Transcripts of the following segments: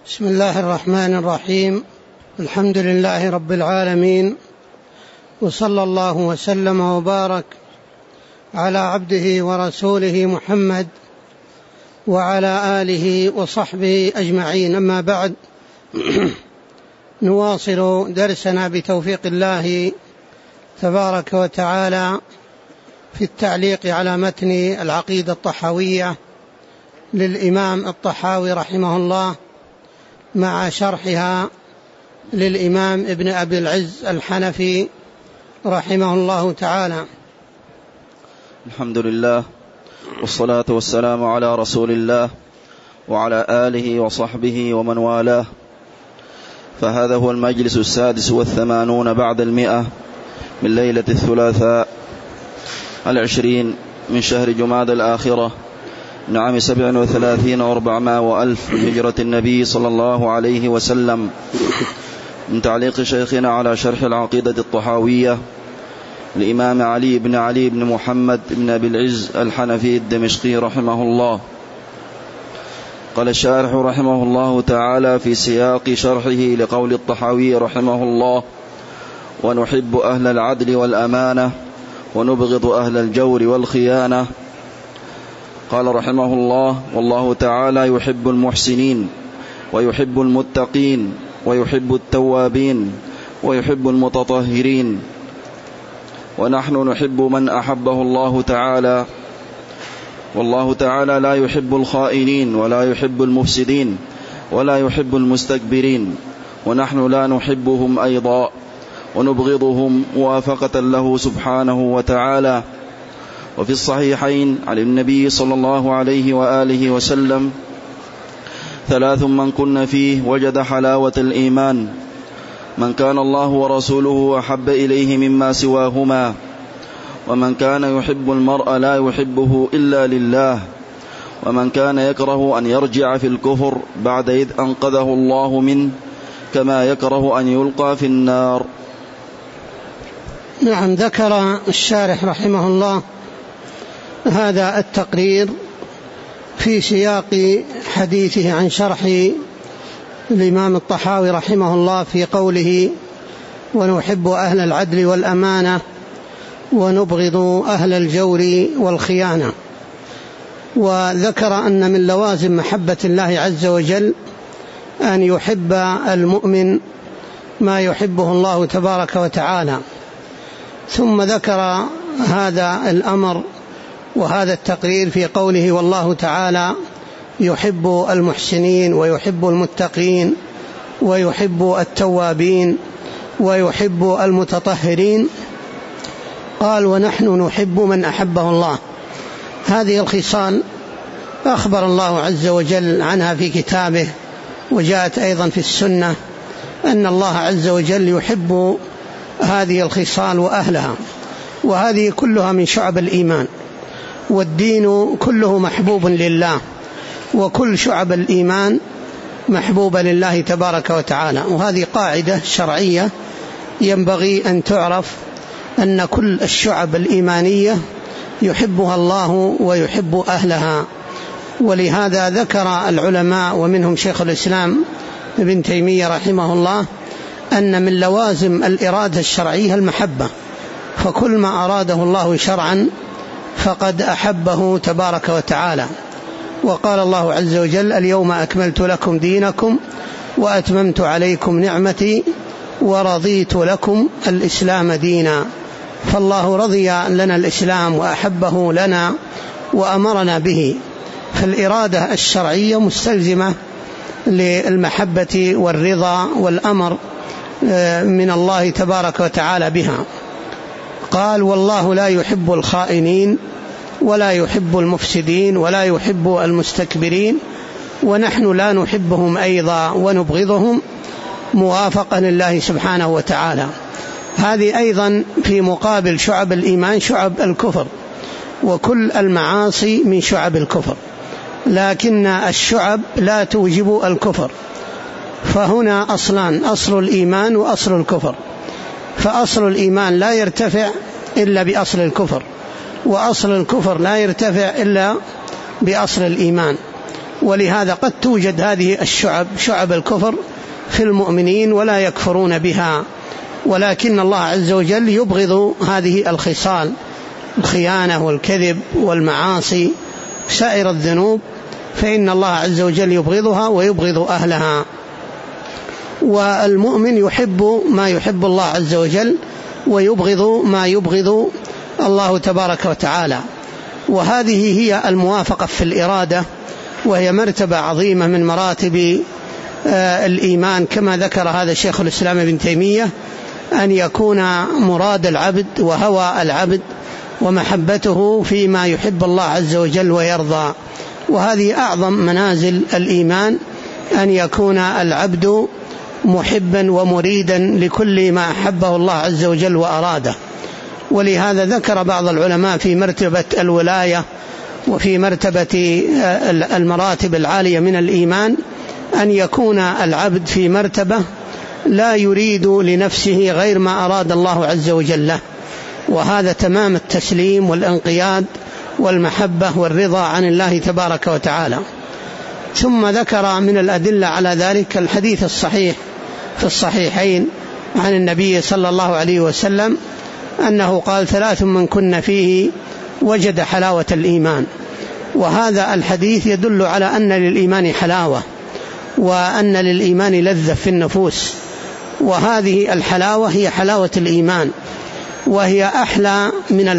بسم الله الرحمن الرحيم. الحمد لله رب العالمين، وصلى الله وسلم وبارك على عبده ورسوله محمد وعلى آله وصحبه أجمعين. أما بعد، نواصل درسنا بتوفيق الله تبارك وتعالى في التعليق على متن العقيدة الطحاوية للإمام الطحاوي رحمه الله، مع شرحها للإمام ابن أبي العز الحنفي رحمه الله تعالى. الحمد لله، والصلاة والسلام على رسول الله وعلى آله وصحبه ومن والاه. فهذا هو المجلس 86 بعد 100 من ليلة الثلاثاء 20 من شهر جمادى الآخرة من عام 37 و400 وألف من هجرة النبي صلى الله عليه وسلم، من تعليق شيخنا على شرح العقيدة الطحاوية الإمام علي بن محمد بن أبي العز الحنفي الدمشقي رحمه الله. قال الشارح رحمه الله تعالى في سياق شرحه لقول الطحاوي رحمه الله: ونحب أهل العدل والأمانة ونبغض أهل الجور والخيانة. قال رحمه الله: والله تعالى يحب المحسنين ويحب المتقين ويحب التوابين ويحب المتطهرين، ونحن نحب من أحبه الله تعالى، والله تعالى لا يحب الخائنين ولا يحب المفسدين ولا يحب المستكبرين، ونحن لا نحبهم أيضا ونبغضهم موافقة له سبحانه وتعالى. وفي الصحيحين عن النبي صلى الله عليه وآله وسلم: 3 من كن فيه وجد حلاوة الإيمان: من كان الله ورسوله أحب إليه مما سواهما، ومن كان يحب المرء لا يحبه إلا لله، ومن كان يكره أن يرجع في الكفر بعد إذ أنقذه الله منه كما يكره أن يلقى في النار. نعم، ذكر الشارح رحمه الله هذا التقرير في سياق حديثه عن شرح الإمام الطحاوي رحمه الله في قوله: ونحب أهل العدل والأمانة ونبغض أهل الجور والخيانة. وذكر أن من لوازم محبة الله عز وجل أن يحب المؤمن ما يحبه الله تبارك وتعالى. ثم ذكر هذا الأمر وهذا التقرير في قوله: والله تعالى يحب المحسنين ويحب المتقين ويحب التوابين ويحب المتطهرين. قال: ونحن نحب من أحبه الله. هذه الخصال أخبر الله عز وجل عنها في كتابه، وجاءت أيضا في السنة أن الله عز وجل يحب هذه الخصال وأهلها، وهذه كلها من شعب الإيمان، والدين كله محبوب لله، وكل شعب الإيمان محبوبة لله تبارك وتعالى. وهذه قاعدة شرعية ينبغي أن تعرف، أن كل الشعب الإيمانية يحبها الله ويحب أهلها. ولهذا ذكر العلماء ومنهم شيخ الإسلام ابن تيمية رحمه الله أن من لوازم الإرادة الشرعية المحبة، فكل ما أراده الله شرعا فقد أحبه تبارك وتعالى. وقال الله عز وجل: اليوم أكملت لكم دينكم وأتممت عليكم نعمتي ورضيت لكم الإسلام دينا. فالله رضي لنا الإسلام وأحبه لنا وأمرنا به، فالإرادة الشرعية مستلزمة للمحبة والرضا والأمر من الله تبارك وتعالى بها. قال: والله لا يحب الخائنين ولا يحب المفسدين ولا يحب المستكبرين، ونحن لا نحبهم أيضا ونبغضهم موافقة لله سبحانه وتعالى. هذه أيضا في مقابل شعب الإيمان شعب الكفر، وكل المعاصي من شعب الكفر، لكن الشعب لا توجب الكفر. فهنا أصلان: أصل الإيمان وأصل الكفر. فأصل الإيمان لا يرتفع إلا بأصل الكفر، وأصل الكفر لا يرتفع إلا بأصل الإيمان. ولهذا قد توجد هذه الشعب، شعب الكفر في المؤمنين ولا يكفرون بها، ولكن الله عز وجل يبغض هذه الخصال، الخيانة والكذب والمعاصي، سائر الذنوب، فإن الله عز وجل يبغضها ويبغض أهلها. والمؤمن يحب ما يحب الله عز وجل ويبغض ما يبغض الله تبارك وتعالى، وهذه هي الموافقة في الإرادة، وهي مرتبة عظيمة من مراتب الإيمان، كما ذكر هذا شيخ الإسلام ابن تيمية، أن يكون مراد العبد وهوى العبد ومحبته فيما يحب الله عز وجل ويرضى. وهذه أعظم منازل الإيمان، أن يكون العبد محبا ومريدا لكل ما أحبه الله عز وجل وأراده. ولهذا ذكر بعض العلماء في مرتبة الولاية وفي مرتبة المراتب العالية من الإيمان أن يكون العبد في مرتبة لا يريد لنفسه غير ما أراد الله عز وجل له، وهذا تمام التسليم والانقياد والمحبة والرضا عن الله تبارك وتعالى. ثم ذكر من الأدلة على ذلك الحديث الصحيح في الصحيحين عن النبي صلى الله عليه وسلم أنه قال: 3 من كن فيه وجد حلاوة الإيمان. وهذا الحديث يدل على أن للإيمان حلاوة، وأن للإيمان لذة في النفوس، وهذه الحلاوة هي حلاوة الإيمان، وهي أحلى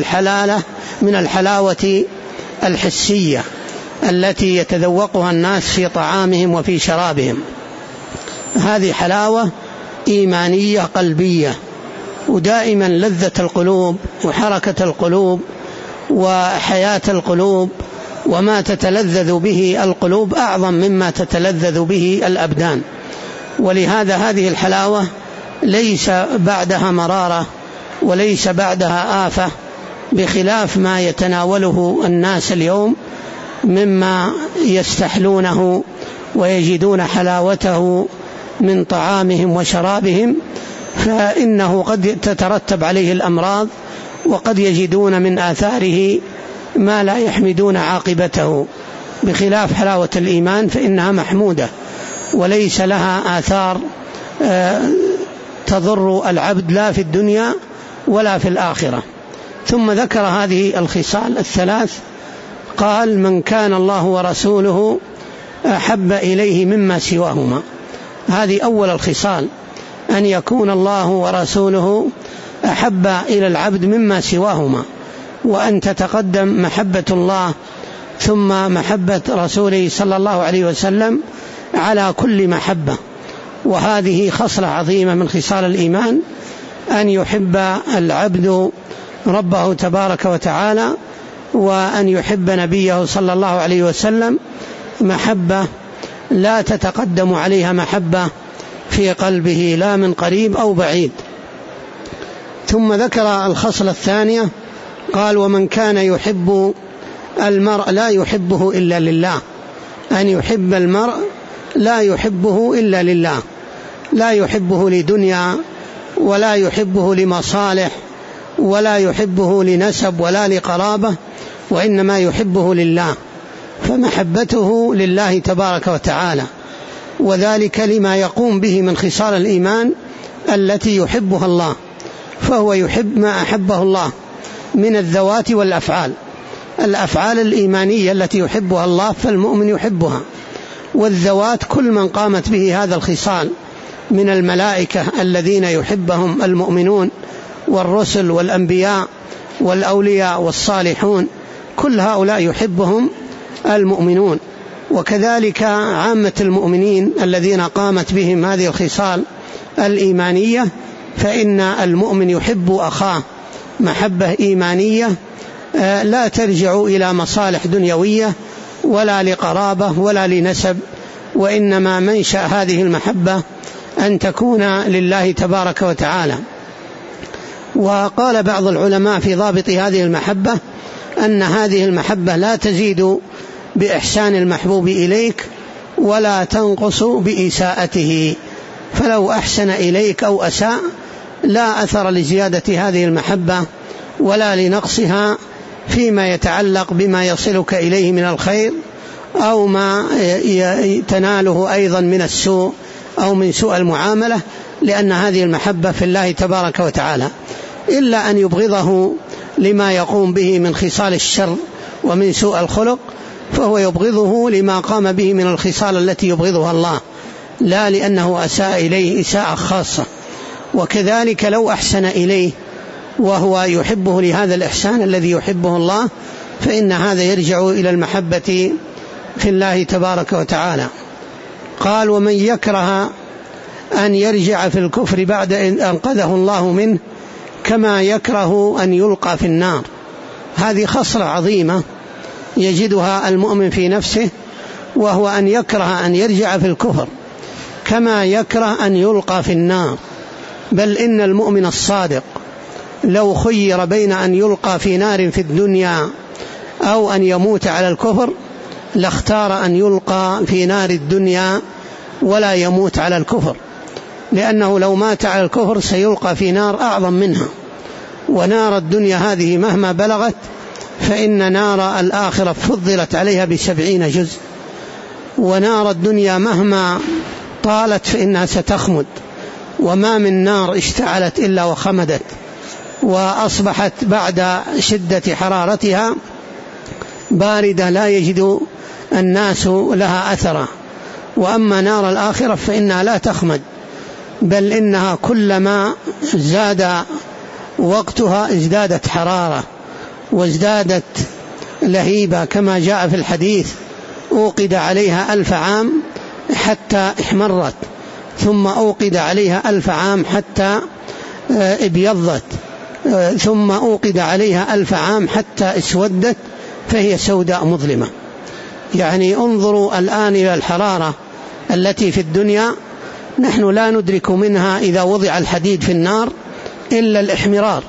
من الحلاوة الحسية التي يتذوقها الناس في طعامهم وفي شرابهم. هذه حلاوة إيمانية قلبية، ودائما لذة القلوب وحركة القلوب وحياة القلوب وما تتلذذ به القلوب أعظم مما تتلذذ به الأبدان. ولهذا هذه الحلاوة ليس بعدها مرارة وليس بعدها آفة، بخلاف ما يتناوله الناس اليوم مما يستحلونه ويجدون حلاوته من طعامهم وشرابهم، فإنه قد تترتب عليه الأمراض، وقد يجدون من آثاره ما لا يحمدون عاقبته، بخلاف حلاوة الإيمان فإنها محمودة وليس لها آثار تضر العبد لا في الدنيا ولا في الآخرة. ثم ذكر هذه الخصال الثلاث، قال: من كان الله ورسوله أحب إليه مما سواهما. هذه أول الخصال، أن يكون الله ورسوله أحب إلى العبد مما سواهما، وأن تتقدم محبة الله ثم محبة رسوله صلى الله عليه وسلم على كل محبة. وهذه خصلة عظيمة من خصال الإيمان، أن يحب العبد ربه تبارك وتعالى، وأن يحب نبيه صلى الله عليه وسلم محبة لا تتقدم عليها محبة في قلبه لا من قريب أو بعيد. ثم ذكر الخصلة الثانية، قال: ومن كان يحب المرء لا يحبه إلا لله. أن يحب المرء لا يحبه إلا لله، لا يحبه لدنيا ولا يحبه لمصالح ولا يحبه لنسب ولا لقرابة، وإنما يحبه لله، فمحبته لله تبارك وتعالى، وذلك لما يقوم به من خصال الإيمان التي يحبها الله، فهو يحب ما أحبه الله من الذوات والأفعال. الأفعال الإيمانية التي يحبها الله فالمؤمن يحبها، والذوات كل من قامت به هذا الخصال من الملائكة الذين يحبهم المؤمنون والرسل والأنبياء والأولياء والصالحون، كل هؤلاء يحبهم المؤمنون. وكذلك عامة المؤمنين الذين قامت بهم هذه الخصال الإيمانية، فإن المؤمن يحب أخاه محبة إيمانية لا ترجع إلى مصالح دنيوية ولا لقرابة ولا لنسب، وإنما منشأ هذه المحبة أن تكون لله تبارك وتعالى. وقال بعض العلماء في ضابط هذه المحبة أن هذه المحبة لا تزيد بإحسان المحبوب إليك ولا تنقص بإساءته، فلو أحسن إليك أو أساء لا أثر لزيادة هذه المحبة ولا لنقصها فيما يتعلق بما يصلك إليه من الخير أو ما تناله أيضا من السوء أو من سوء المعاملة، لأن هذه المحبة في الله تبارك وتعالى، إلا أن يبغضه لما يقوم به من خصال الشر ومن سوء الخلق، فهو يبغضه لما قام به من الخصال التي يبغضها الله، لا لأنه أساء إليه إساءة خاصة. وكذلك لو أحسن إليه وهو يحبه لهذا الإحسان الذي يحبه الله، فإن هذا يرجع إلى المحبة في الله تبارك وتعالى. قال: ومن يكره أن يرجع في الكفر بعد أن أنقذه الله منه كما يكره أن يلقى في النار. هذه خصلة عظيمة يجدها المؤمن في نفسه، وهو أن يكره أن يرجع في الكفر كما يكره أن يلقى في النار. بل إن المؤمن الصادق لو خير بين أن يلقى في نار في الدنيا أو أن يموت على الكفر لاختار أن يلقى في نار الدنيا ولا يموت على الكفر، لأنه لو مات على الكفر سيلقى في نار أعظم منها، ونار الدنيا هذه مهما بلغت فإن نار الآخرة فضلت عليها ب70 جزء، ونار الدنيا مهما طالت فإنها ستخمد، وما من نار اشتعلت إلا وخمدت وأصبحت بعد شدة حرارتها باردة لا يجد الناس لها أثرا. وأما نار الآخرة فإنها لا تخمد، بل إنها كلما زاد وقتها ازدادت حرارة وازدادت لهيبة، كما جاء في الحديث: أوقد عليها 1000 عام حتى احمرت، ثم أوقد عليها 1000 عام حتى ابيضت، ثم أوقد عليها 1000 عام حتى اسودت فهي سوداء مظلمة. يعني انظروا الآن إلى الحرارة التي في الدنيا، نحن لا ندرك منها إذا وضع الحديد في النار إلا الإحمرار،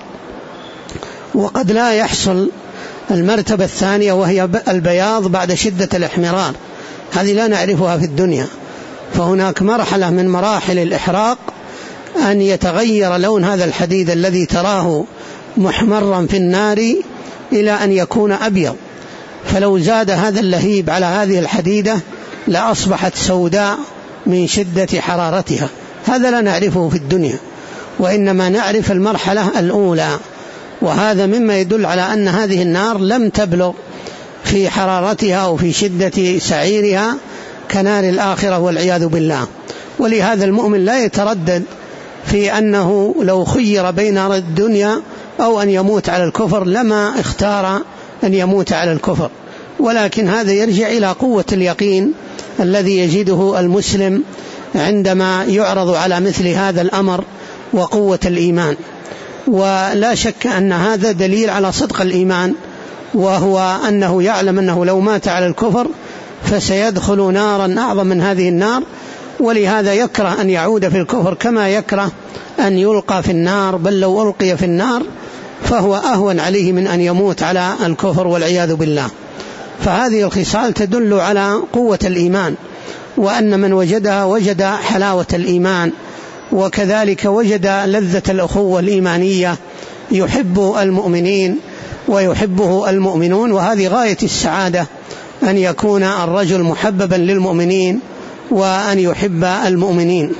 وقد لا يحصل المرتبة الثانية وهي البياض بعد شدة الإحمرار، هذه لا نعرفها في الدنيا. فهناك مرحلة من مراحل الإحراق أن يتغير لون هذا الحديد الذي تراه محمرا في النار إلى أن يكون أبيض، فلو زاد هذا اللهيب على هذه الحديدة لأصبحت سوداء من شدة حرارتها. هذا لا نعرفه في الدنيا، وإنما نعرف المرحلة الأولى، وهذا مما يدل على أن هذه النار لم تبلغ في حرارتها وفي شدة سعيرها كنار الآخرة والعياذ بالله. ولهذا المؤمن لا يتردد في أنه لو خير بين الدنيا أو أن يموت على الكفر لما اختار أن يموت على الكفر، ولكن هذا يرجع إلى قوة اليقين الذي يجده المسلم عندما يعرض على مثل هذا الأمر وقوة الإيمان. ولا شك أن هذا دليل على صدق الإيمان، وهو أنه يعلم أنه لو مات على الكفر فسيدخل نارا أعظم من هذه النار، ولهذا يكره أن يعود في الكفر كما يكره أن يلقى في النار، بل لو ألقي في النار فهو أهون عليه من أن يموت على الكفر والعياذ بالله. فهذه الخصال تدل على قوة الإيمان، وأن من وجدها وجد حلاوة الإيمان، وكذلك وجد لذة الأخوة الإيمانية، يحب المؤمنين ويحبه المؤمنون. وهذه غاية السعادة أن يكون الرجل محببا للمؤمنين وأن يحب المؤمنين.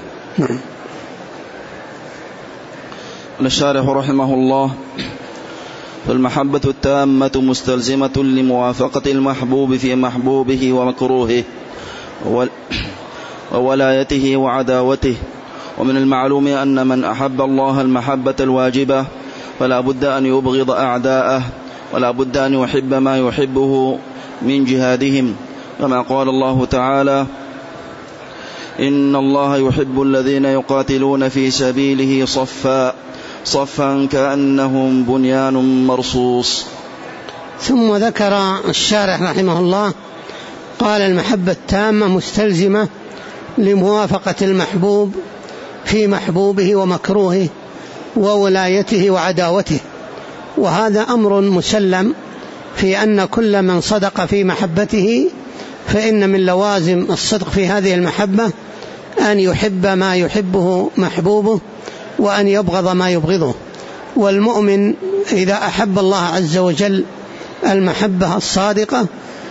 الشارح رحمه الله: فالمحبة التامة مستلزمة لموافقة المحبوب في محبوبه ومكروهه وولايته وعداوته. ومن المعلوم أن من أحب الله المحبة الواجبة فلا بد أن يبغض أعداءه، ولا بد أن يحب ما يحبه من جهادهم، كما قال الله تعالى: إن الله يحب الذين يقاتلون في سبيله صفا كأنهم بنيان مرصوص. ثم ذكر الشارح رحمه الله قال: المحبة التامة مستلزمة لموافقة المحبوب في محبوبه ومكروهه وولايته وعداوته. وهذا أمر مسلم في أن كل من صدق في محبته فإن من لوازم الصدق في هذه المحبة أن يحب ما يحبه محبوبه وأن يبغض ما يبغضه. والمؤمن إذا أحب الله عز وجل المحبة الصادقة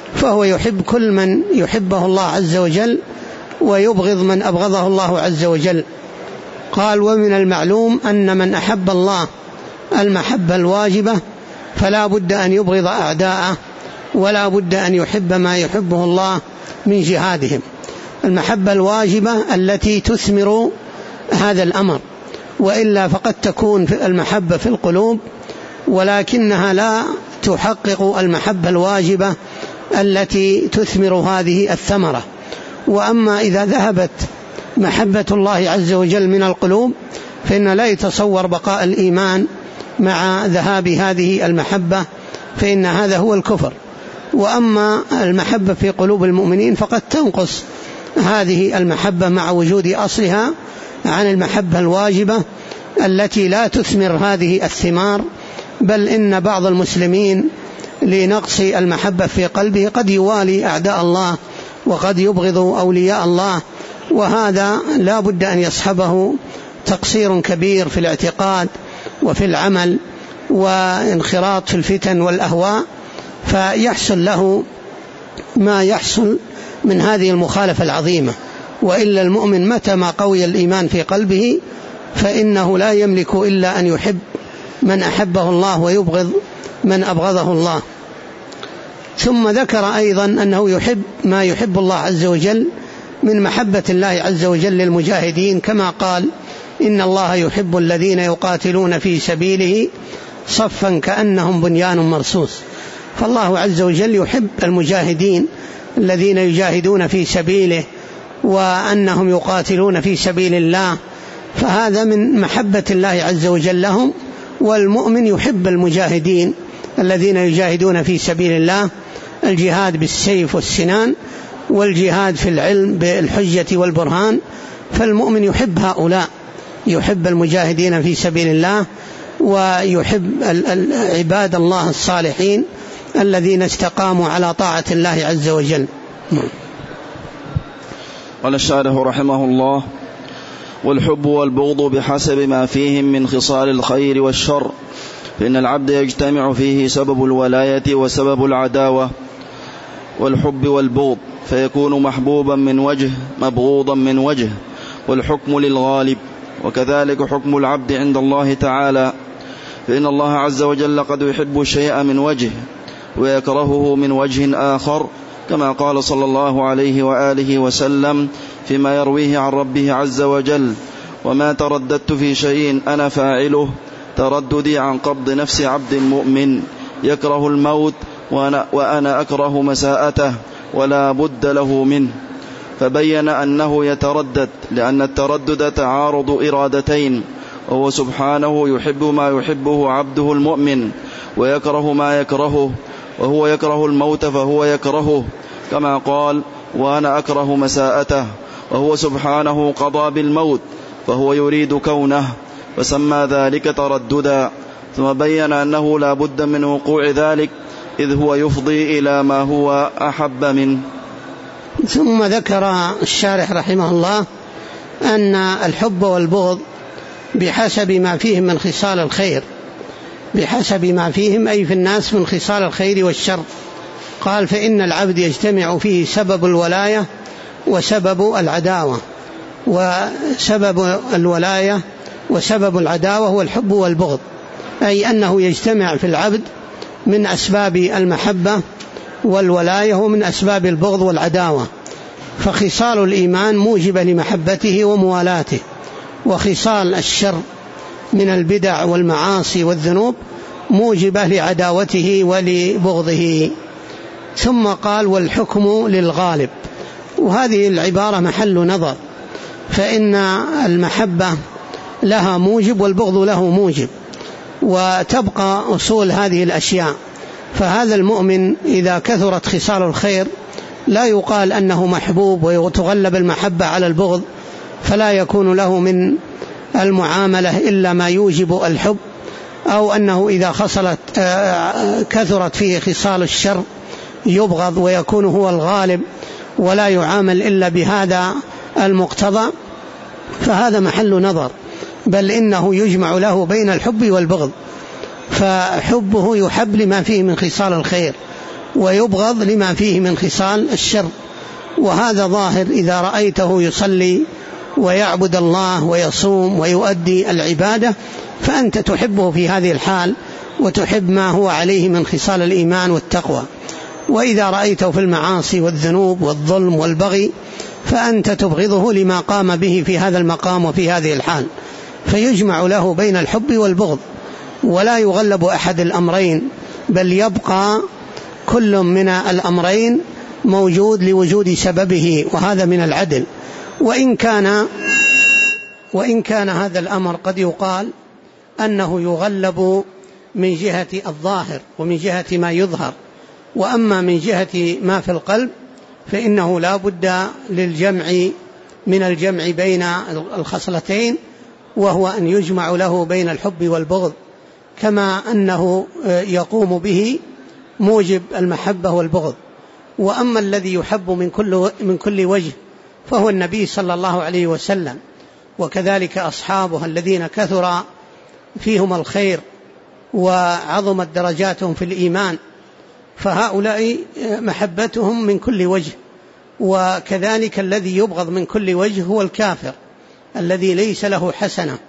فهو يحب كل من يحبه الله عز وجل ويبغض من أبغضه الله عز وجل. قال: ومن المعلوم أن من أحب الله المحبة الواجبة فلا بد أن يبغض أعداءه ولا بد أن يحب ما يحبه الله من جهادهم. المحبة الواجبة التي تثمر هذا الأمر، وإلا فقد تكون المحبة في القلوب ولكنها لا تحقق المحبة الواجبة التي تثمر هذه الثمرة. وأما إذا ذهبت محبة الله عز وجل من القلوب فإن لا يتصور بقاء الإيمان مع ذهاب هذه المحبة، فإن هذا هو الكفر. وأما المحبة في قلوب المؤمنين فقد تنقص هذه المحبة مع وجود أصلها عن المحبة الواجبة التي لا تثمر هذه الثمار، بل إن بعض المسلمين لنقص المحبة في قلبه قد يوالي أعداء الله وقد يبغض أولياء الله، وهذا لا بد أن يصحبه تقصير كبير في الاعتقاد وفي العمل وانخراط في الفتن والأهواء، فيحصل له ما يحصل من هذه المخالفة العظيمة. وإلا المؤمن متى ما قوي الإيمان في قلبه فإنه لا يملك إلا أن يحب من أحبه الله ويبغض من أبغضه الله. ثم ذكر أيضا أنه يحب ما يحب الله عز وجل من محبة الله عز وجل للمجاهدين، كما قال: إن الله يحب الذين يقاتلون في سبيله صفا كأنهم بنيان مرصوص. فالله عز وجل يحب المجاهدين الذين يجاهدون في سبيله وأنهم يقاتلون في سبيل الله، فهذا من محبة الله عز وجل لهم. والمؤمن يحب المجاهدين الذين يجاهدون في سبيل الله، الجهاد بالسيف والسنان والجهاد في العلم بالحجة والبرهان، فالمؤمن يحب هؤلاء، يحب المجاهدين في سبيل الله ويحب عباد الله الصالحين الذين استقاموا على طاعة الله عز وجل. قال الشارح رحمه الله: والحب والبغض بحسب ما فيهم من خصال الخير والشر، فإن العبد يجتمع فيه سبب الولاية وسبب العداوة والحب والبغض، فيكون محبوبا من وجه مبغوضا من وجه، والحكم للغالب. وكذلك حكم العبد عند الله تعالى، فإن الله عز وجل قد يحب الشيء من وجه ويكرهه من وجه آخر، كما قال صلى الله عليه وآله وسلم فيما يرويه عن ربه عز وجل: وما ترددت في شيء أنا فاعله ترددي عن قبض نفس عبد مؤمن يكره الموت وأنا أكره مساءته ولا بد له منه. فبين أنه يتردد لأن التردد تعارض إرادتين، وهو سبحانه يحب ما يحبه عبده المؤمن ويكره ما يكرهه، وهو يكره الموت فهو يكرهه، كما قال: وأنا أكره مساءته، وهو سبحانه قضى بالموت فهو يريد كونه، فسمى ذلك ترددا. ثم بين أنه لا بد من وقوع ذلك إذ هو يفضي إلى ما هو أحب منه. ثم ذكر الشارح رحمه الله أن الحب والبغض بحسب ما فيهم من خصال الخير، بحسب ما فيهم أي في الناس من خصال الخير والشر. قال: فإن العبد يجتمع فيه سبب الولاية وسبب العداوة، وسبب الولاية وسبب العداوة هو الحب والبغض، أي أنه يجتمع في العبد من أسباب المحبة والولاية ومن أسباب البغض والعداوة. فخصال الإيمان موجبة لمحبته وموالاته، وخصال الشر من البدع والمعاصي والذنوب موجبة لعداوته ولبغضه. ثم قال: والحكم للغالب. وهذه العبارة محل نظر، فإن المحبة لها موجب والبغض له موجب، وتبقى أصول هذه الأشياء. فهذا المؤمن إذا كثرت خصال الخير لا يقال أنه محبوب وتغلب المحبة على البغض، فلا يكون له من المعاملة إلا ما يوجب الحب، أو أنه إذا كثرت فيه خصال الشر يبغض ويكون هو الغالب ولا يعامل إلا بهذا المقتضى، فهذا محل نظر. بل إنه يجمع له بين الحب والبغض، فحبه يحب لما فيه من خصال الخير، ويبغض لما فيه من خصال الشر. وهذا ظاهر إذا رأيته يصلي ويعبد الله ويصوم ويؤدي العبادة فأنت تحبه في هذه الحال وتحب ما هو عليه من خصال الإيمان والتقوى. وإذا رأيته في المعاصي والذنوب والظلم والبغي فأنت تبغضه لما قام به في هذا المقام وفي هذه الحال. فيجمع له بين الحب والبغض، ولا يغلب أحد الأمرين، بل يبقى كل من الأمرين موجود لوجود سببه، وهذا من العدل. وإن كان هذا الأمر قد يقال أنه يغلب من جهة الظاهر ومن جهة ما يظهر، وأما من جهة ما في القلب فإنه لا بد من الجمع بين الخصلتين، وهو أن يجمع له بين الحب والبغض، كما أنه يقوم به موجب المحبة والبغض. وأما الذي يحب من كل وجه فهو النبي صلى الله عليه وسلم، وكذلك أصحابه الذين كثر فيهم الخير وعظمت درجاتهم في الإيمان، فهؤلاء محبتهم من كل وجه. وكذلك الذي يبغض من كل وجه هو الكافر الذي ليس له حسنة،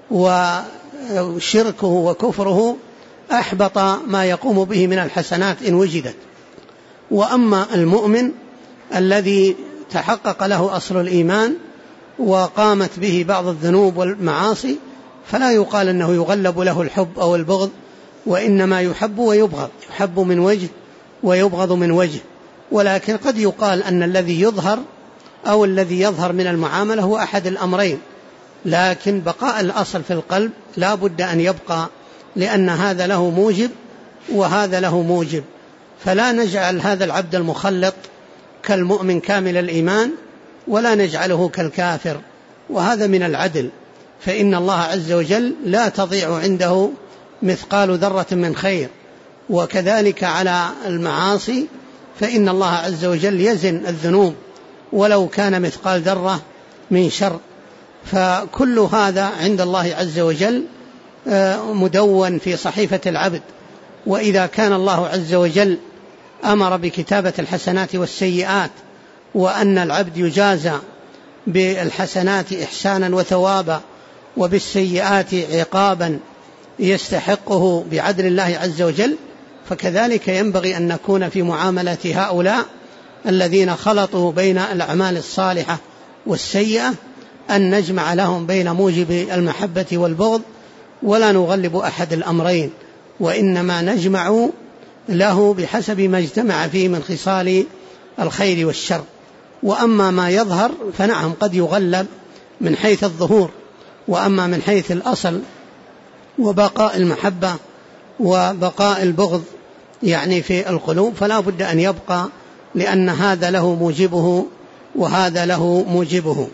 وشركه وكفره أحبط ما يقوم به من الحسنات إن وجدت. وأما المؤمن الذي تحقق له أصل الإيمان وقامت به بعض الذنوب والمعاصي فلا يقال أنه يغلب له الحب أو البغض، وإنما يحب ويبغض، يحب من وجه ويبغض من وجه. ولكن قد يقال أن الذي يظهر أو الذي يظهر من المعاملة هو أحد الأمرين، لكن بقاء الأصل في القلب لا بد أن يبقى، لأن هذا له موجب وهذا له موجب. فلا نجعل هذا العبد المخلط كالمؤمن كامل الإيمان، ولا نجعله كالكافر، وهذا من العدل. فإن الله عز وجل لا تضيع عنده مثقال ذرة من خير. وكذلك على المعاصي فإن الله عز وجل يزن الذنوب ولو كان مثقال ذرة من شر. فكل هذا عند الله عز وجل مدون في صحيفة العبد. وإذا كان الله عز وجل أمر بكتابة الحسنات والسيئات، وأن العبد يجازى بالحسنات إحسانا وثوابا وبالسيئات عقابا يستحقه بعدل الله عز وجل، فكذلك ينبغي أن نكون في معاملة هؤلاء الذين خلطوا بين الأعمال الصالحة والسيئة، أن نجمع لهم بين موجب المحبة والبغض، ولا نغلب أحد الأمرين، وإنما نجمع له بحسب ما اجتمع فيه من خصال الخير والشر. وأما ما يظهر فنعم قد يغلب من حيث الظهور، وأما من حيث الأصل وبقاء المحبة وبقاء البغض يعني في القلوب فلا بد أن يبقى، لأن هذا له موجبه وهذا له موجبه.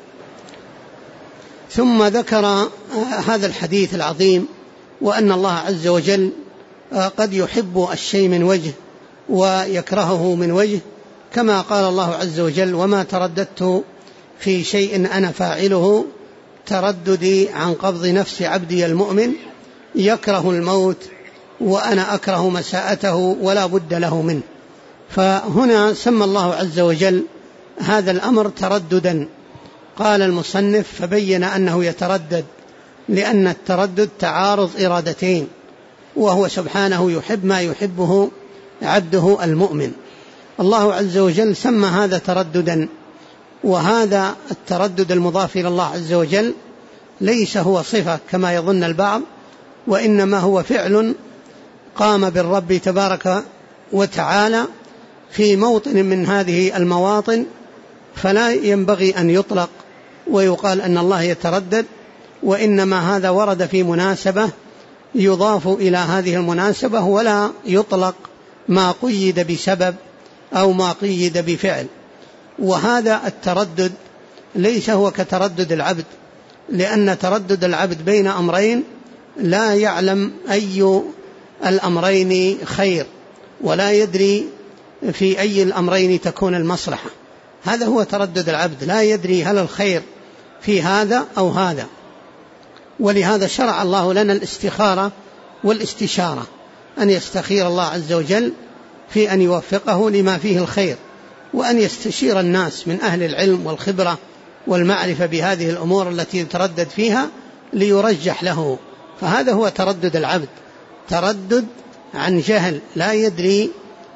ثم ذكر هذا الحديث العظيم، وأن الله عز وجل قد يحب الشيء من وجه ويكرهه من وجه، كما قال الله عز وجل: وما ترددت في شيء أنا فاعله ترددي عن قبض نفس عبدي المؤمن يكره الموت وأنا أكره مساءته ولا بد له منه. فهنا سمى الله عز وجل هذا الأمر ترددا. قال المصنف: فبين أنه يتردد، لأن التردد تعارض إرادتين، وهو سبحانه يحب ما يحبه عبده المؤمن. الله عز وجل سمى هذا ترددا، وهذا التردد المضاف إلى الله عز وجل ليس هو صفة كما يظن البعض، وإنما هو فعل قام بالرب تبارك وتعالى في موطن من هذه المواطن، فلا ينبغي أن يطلق ويقال أن الله يتردد، وإنما هذا ورد في مناسبة يضاف إلى هذه المناسبة، ولا يطلق ما قيد بسبب أو ما قيد بفعل. وهذا التردد ليس هو كتردد العبد، لأن تردد العبد بين أمرين لا يعلم أي الأمرين خير، ولا يدري في أي الأمرين تكون المصلحة. هذا هو تردد العبد، لا يدري هل الخير في هذا أو هذا. ولهذا شرع الله لنا الاستخارة والاستشارة، أن يستخير الله عز وجل في أن يوفقه لما فيه الخير، وأن يستشير الناس من أهل العلم والخبرة والمعرفة بهذه الأمور التي يتردد فيها ليرجح له. فهذا هو تردد العبد، تردد عن جهل، لا يدري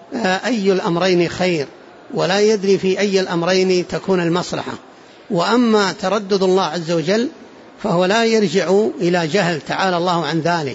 أي الأمرين خير ولا يدري في أي الأمرين تكون المصلحة. وأما تردد الله عز وجل فهو لا يرجع إلى جهل تعالى الله عن ذلك،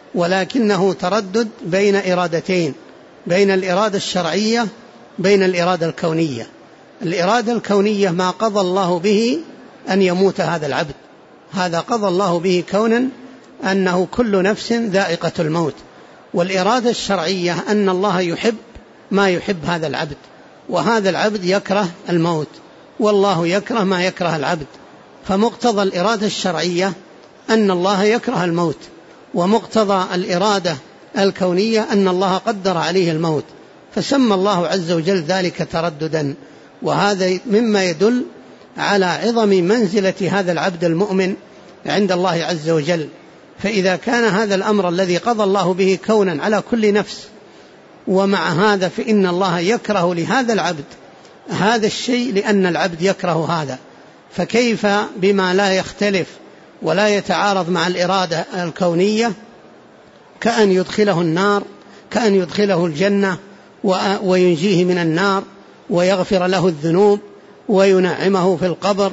ولكنه تردد بين إرادتين، بين الإرادة الشرعية بين الإرادة الكونية. الإرادة الكونية ما قضى الله به أن يموت هذا العبد، هذا قضى الله به كونا أنه كل نفس ذائقة الموت. والإرادة الشرعية أن الله يحب ما يحب هذا العبد، وهذا العبد يكره الموت، والله يكره ما يكره العبد. فمقتضى الإرادة الشرعية أن الله يكره الموت، ومقتضى الإرادة الكونية أن الله قدر عليه الموت، فسمى الله عز وجل ذلك ترددا. وهذا مما يدل على عظم منزلة هذا العبد المؤمن عند الله عز وجل. فإذا كان هذا الأمر الذي قضى الله به كونا على كل نفس، ومع هذا فإن الله يكره لهذا العبد هذا الشيء لأن العبد يكره هذا، فكيف بما لا يختلف ولا يتعارض مع الإرادة الكونية، كأن يدخله النار، كأن يدخله الجنة وينجيه من النار ويغفر له الذنوب وينعمه في القبر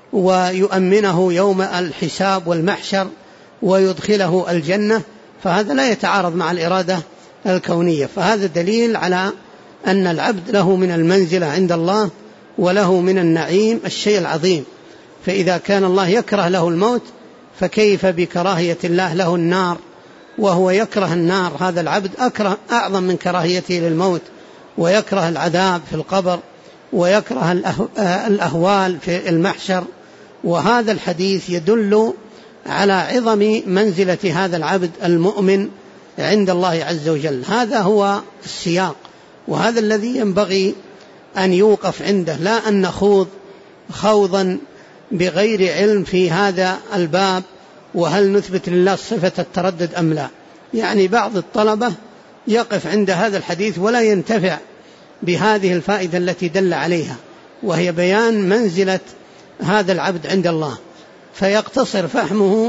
ويؤمنه يوم الحساب والمحشر ويدخله الجنة، فهذا لا يتعارض مع الإرادة الكونية. فهذا دليل على أن العبد له من المنزلة عند الله وله من النعيم الشيء العظيم. فإذا كان الله يكره له الموت فكيف بكراهية الله له النار، وهو يكره النار، هذا العبد أعظم من كراهيته للموت، ويكره العذاب في القبر، ويكره الأهوال في المحشر. وهذا الحديث يدل على عظم منزلة هذا العبد المؤمن عند الله عز وجل. هذا هو السياق، وهذا الذي ينبغي أن يوقف عنده، لا أن نخوض خوضا بغير علم في هذا الباب، وهل نثبت لله صفة التردد أم لا. يعني بعض الطلبة يقف عند هذا الحديث ولا ينتفع بهذه الفائدة التي دل عليها، وهي بيان منزلة هذا العبد عند الله، فيقتصر فهمه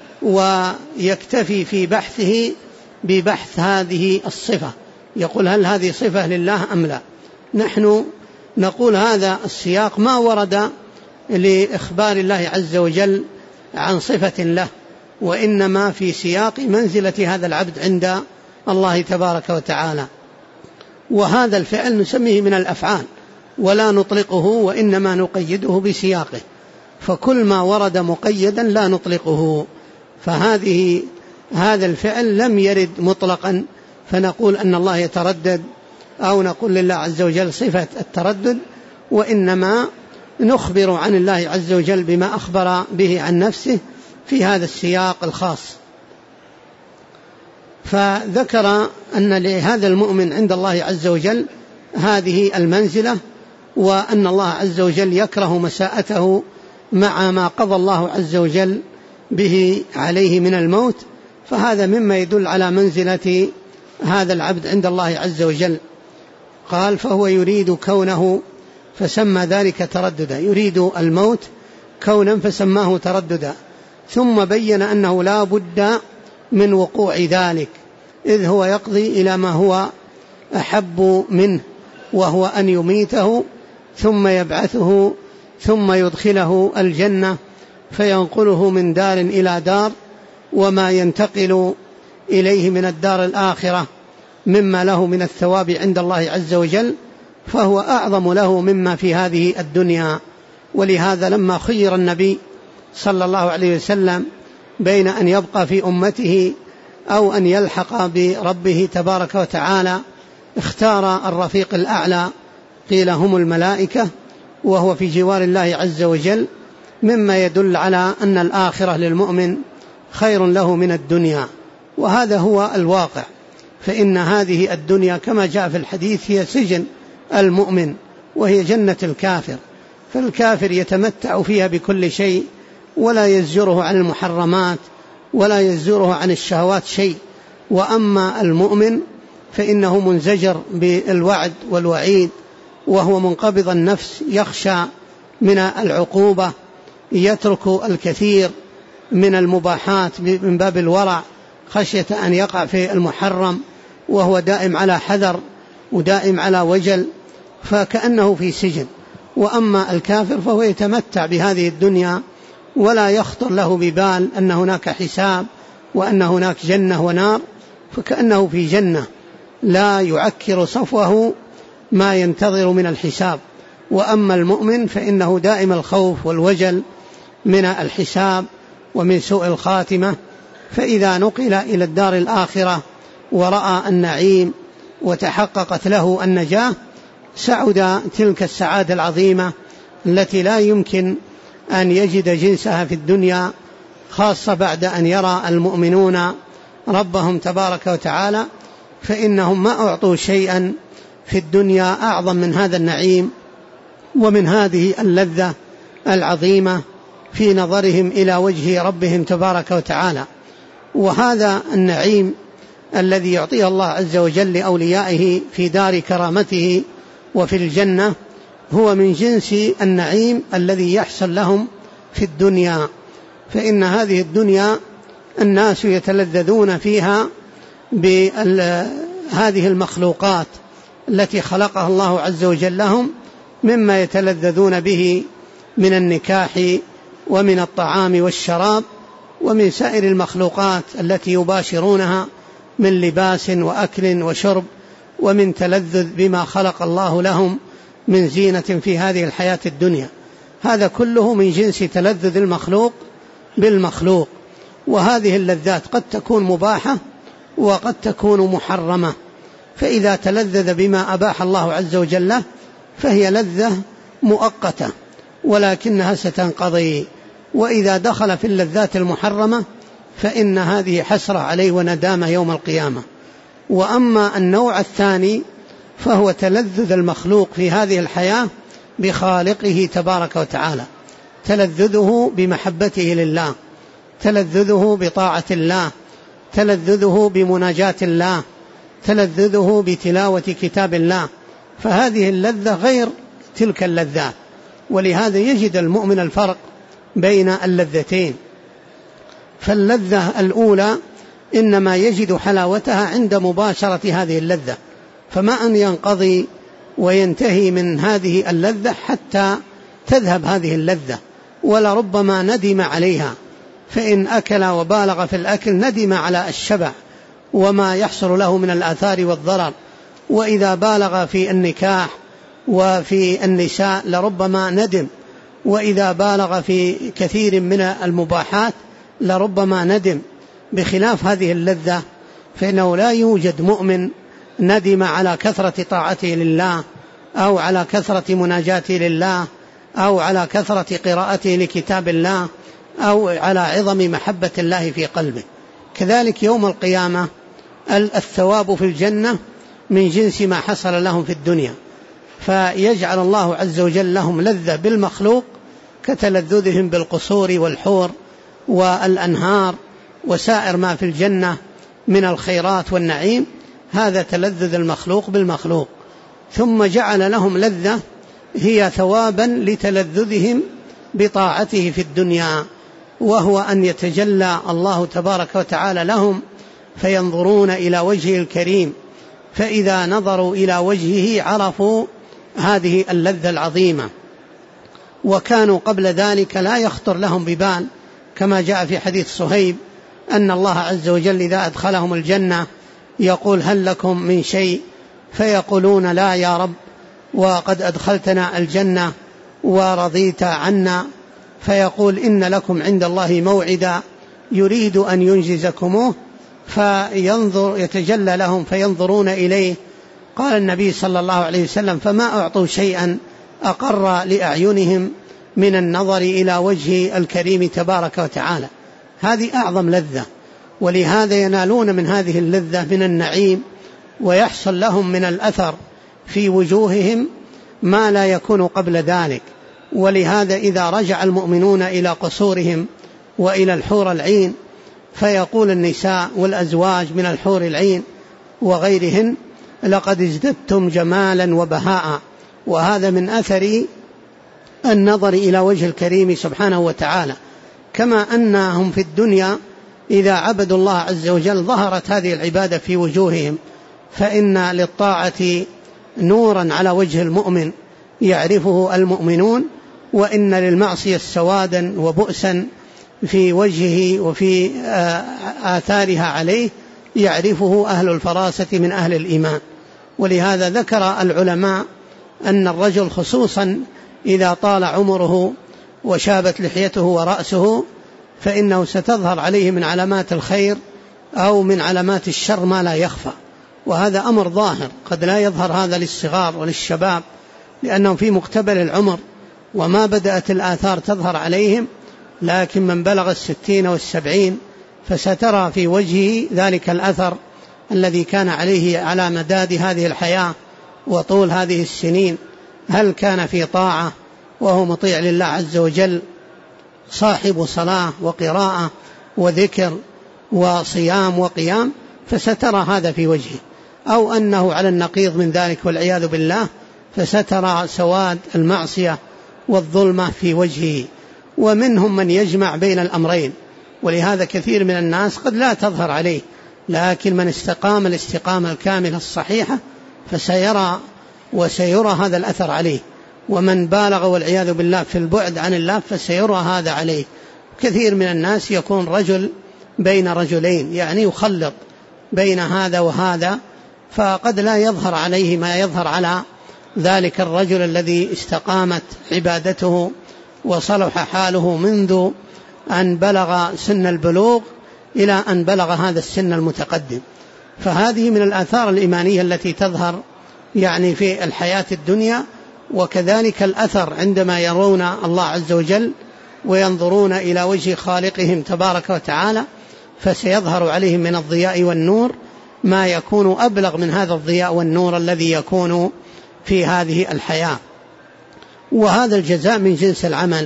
ويكتفي في بحثه ببحث هذه الصفة، يقول هل هذه صفة لله أم لا. نحن نقول هذا السياق ما ورد لإخبار الله عز وجل عن صفة له، وإنما في سياق منزلة هذا العبد عند الله تبارك وتعالى. وهذا الفعل نسميه من الأفعال ولا نطلقه، وإنما نقيده بسياقه، فكل ما ورد مقيدا لا نطلقه. هذا الفعل لم يرد مطلقا فنقول أن الله يتردد أو نقول لله عز وجل صفة التردد، وإنما نخبر عن الله عز وجل بما أخبر به عن نفسه في هذا السياق الخاص. فذكر أن لهذا المؤمن عند الله عز وجل هذه المنزلة، وأن الله عز وجل يكره مساءته مع ما قضى الله عز وجل به عليه من الموت. فهذا مما يدل على منزلة هذا العبد عند الله عز وجل. قال فهو يريد كونه فسمى ذلك ترددا، يريد الموت كونا فسماه ترددا، ثم بين أنه لا بد من وقوع ذلك، إذ هو يقضي إلى ما هو أحب منه، وهو أن يميته ثم يبعثه ثم يدخله الجنة فينقله من دار إلى دار، وما ينتقل إليه من الدار الآخرة مما له من الثواب عند الله عز وجل فهو أعظم له مما في هذه الدنيا. ولهذا لما خير النبي صلى الله عليه وسلم بين أن يبقى في أمته أو أن يلحق بربه تبارك وتعالى اختار الرفيق الأعلى، قيل هم الملائكة، وهو في جوار الله عز وجل، مما يدل على أن الآخرة للمؤمن خير له من الدنيا. وهذا هو الواقع، فإن هذه الدنيا كما جاء في الحديث هي سجن المؤمن وهي جنة الكافر، فالكافر يتمتع فيها بكل شيء ولا يزجره عن المحرمات ولا يزجره عن الشهوات شيء، وأما المؤمن فإنه منزجر بالوعد والوعيد، وهو منقبض النفس يخشى من العقوبة، يترك الكثير من المباحات من باب الورع خشية أن يقع في المحرم، وهو دائم على حذر ودائم على وجل، فكأنه في سجن. وأما الكافر فهو يتمتع بهذه الدنيا ولا يخطر له ببال أن هناك حساب وأن هناك جنة ونار، فكأنه في جنة لا يعكر صفوه ما ينتظر من الحساب. وأما المؤمن فإنه دائم الخوف والوجل من الحساب ومن سوء الخاتمة، فإذا نقل إلى الدار الآخرة ورأى النعيم وتحققت له النجاة سعد تلك السعادة العظيمة التي لا يمكن أن يجد جنسها في الدنيا، خاصة بعد أن يرى المؤمنون ربهم تبارك وتعالى، فإنهم ما أعطوا شيئا في الدنيا أعظم من هذا النعيم ومن هذه اللذة العظيمة في نظرهم إلى وجه ربهم تبارك وتعالى. وهذا النعيم الذي يعطيه الله عز وجل لأوليائه في دار كرامته وفي الجنة هو من جنس النعيم الذي يحصل لهم في الدنيا. فإن هذه الدنيا الناس يتلذذون فيها بهذه المخلوقات التي خلقها الله عز وجل لهم، مما يتلذذون به من النكاح ومن الطعام والشراب ومن سائر المخلوقات التي يباشرونها من لباس وأكل وشرب، ومن تلذذ بما خلق الله لهم من زينة في هذه الحياة الدنيا. هذا كله من جنس تلذذ المخلوق بالمخلوق. وهذه اللذات قد تكون مباحة وقد تكون محرمة، فإذا تلذذ بما أباح الله عز وجل فهي لذة مؤقتة ولكنها ستنقضي، وإذا دخل في اللذات المحرمة فإن هذه حسرة عليه وندامة يوم القيامة. وأما النوع الثاني فهو تلذذ المخلوق في هذه الحياة بخالقه تبارك وتعالى، تلذذه بمحبته لله، تلذذه بطاعة الله، تلذذه بمناجاة الله، تلذذه بتلاوة كتاب الله، فهذه اللذة غير تلك اللذات. ولهذا يجد المؤمن الفرق بين اللذتين. فاللذة الأولى إنما يجد حلاوتها عند مباشرة هذه اللذة، فما أن ينقضي وينتهي من هذه اللذة حتى تذهب هذه اللذة، ولربما ندم عليها، فإن أكل وبالغ في الأكل ندم على الشبع وما يحصل له من الآثار والضرر، وإذا بالغ في النكاح وفي النساء لربما ندم، وإذا بالغ في كثير من المباحات لربما ندم. بخلاف هذه اللذة فإنه لا يوجد مؤمن ندم على كثرة طاعته لله أو على كثرة مناجاته لله أو على كثرة قراءته لكتاب الله أو على عظم محبة الله في قلبه. كذلك يوم القيامة الثواب في الجنة من جنس ما حصل لهم في الدنيا، فيجعل الله عز وجل لهم لذة بالمخلوق كتلذذهم بالقصور والحور والأنهار وسائر ما في الجنة من الخيرات والنعيم، هذا تلذذ المخلوق بالمخلوق. ثم جعل لهم لذة هي ثوابا لتلذذهم بطاعته في الدنيا، وهو أن يتجلى الله تبارك وتعالى لهم فينظرون إلى وجهه الكريم، فإذا نظروا إلى وجهه عرفوا هذه اللذة العظيمة. وكانوا قبل ذلك لا يخطر لهم ببال، كما جاء في حديث صهيب أن الله عز وجل إذا أدخلهم الجنة يقول هل لكم من شيء، فيقولون لا يا رب، وقد أدخلتنا الجنة ورضيت عنا، فيقول إن لكم عند الله موعدا يريد أن ينجزكموه، فينظر يتجلى لهم فينظرون إليه. قال النبي صلى الله عليه وسلم فما أعطوا شيئا أقر لأعينهم من النظر إلى وجه الكريم تبارك وتعالى. هذه أعظم لذة، ولهذا ينالون من هذه اللذة من النعيم، ويحصل لهم من الأثر في وجوههم ما لا يكون قبل ذلك. ولهذا إذا رجع المؤمنون إلى قصورهم وإلى الحور العين، فيقول النساء والأزواج من الحور العين وغيرهن لقد ازددتم جمالا وبهاء. وهذا من أثر النظر إلى وجه الكريم سبحانه وتعالى. كما أنهم في الدنيا إذا عبدوا الله عز وجل ظهرت هذه العبادة في وجوههم، فإن للطاعة نورا على وجه المؤمن يعرفه المؤمنون، وإن للمعصية سوادا وبؤسا في وجهه وفي آثارها عليه يعرفه أهل الفراسة من أهل الإيمان. ولهذا ذكر العلماء أن الرجل خصوصا إذا طال عمره وشابت لحيته ورأسه فإنه ستظهر عليه من علامات الخير أو من علامات الشر ما لا يخفى، وهذا أمر ظاهر قد لا يظهر هذا للصغار وللشباب لأنهم في مقتبل العمر وما بدأت الآثار تظهر عليهم، لكن من بلغ 60 و70 فسترى في وجهه ذلك الأثر الذي كان عليه على مداد هذه الحياة وطول هذه السنين. هل كان في طاعة وهو مطيع لله عز وجل، صاحب صلاة وقراءة وذكر وصيام وقيام، فسترى هذا في وجهه، أو أنه على النقيض من ذلك والعياذ بالله، فسترى سواد المعصية والظلمة في وجهه. ومنهم من يجمع بين الأمرين، ولهذا كثير من الناس قد لا تظهر عليه، لكن من استقام الاستقامة الكاملة الصحيحة فسيرى وسيرى هذا الأثر عليه، ومن بالغ والعياذ بالله في البعد عن الله فسيرى هذا عليه. كثير من الناس يكون رجل بين رجلين، يعني يخلط بين هذا وهذا، فقد لا يظهر عليه ما يظهر على ذلك الرجل الذي استقامت عبادته وصلح حاله منذ أن بلغ سن البلوغ إلى أن بلغ هذا السن المتقدم. فهذه من الآثار الإيمانية التي تظهر يعني في الحياة الدنيا، وكذلك الأثر عندما يرون الله عز وجل وينظرون إلى وجه خالقهم تبارك وتعالى، فسيظهر عليهم من الضياء والنور ما يكون أبلغ من هذا الضياء والنور الذي يكون في هذه الحياة. وهذا الجزاء من جنس العمل،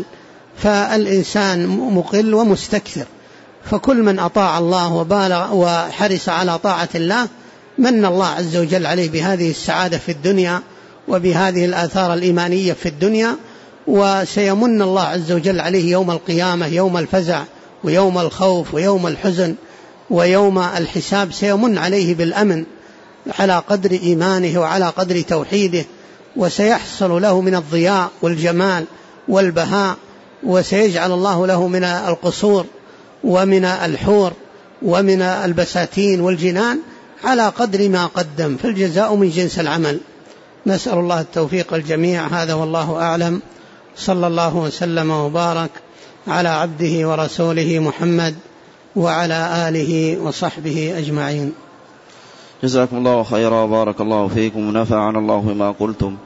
فالإنسان مقل ومستكثر، فكل من أطاع الله وبالغ وحرص على طاعة الله من الله عز وجل عليه بهذه السعادة في الدنيا وبهذه الآثار الإيمانية في الدنيا، وسيمن الله عز وجل عليه يوم القيامة، يوم الفزع ويوم الخوف ويوم الحزن ويوم الحساب، سيمن عليه بالأمن على قدر إيمانه وعلى قدر توحيده، وسيحصل له من الضياء والجمال والبهاء، وسيجعل الله له من القصور ومن الحور ومن البساتين والجنان على قدر ما قدم، فالجزاء من جنس العمل. نسأل الله التوفيق الجميع. هذا والله أعلم، صلى الله وسلم وبارك على عبده ورسوله محمد وعلى آله وصحبه أجمعين. جزاكم الله خيرا وبارك الله فيكم ونفعنا الله بما قلتم.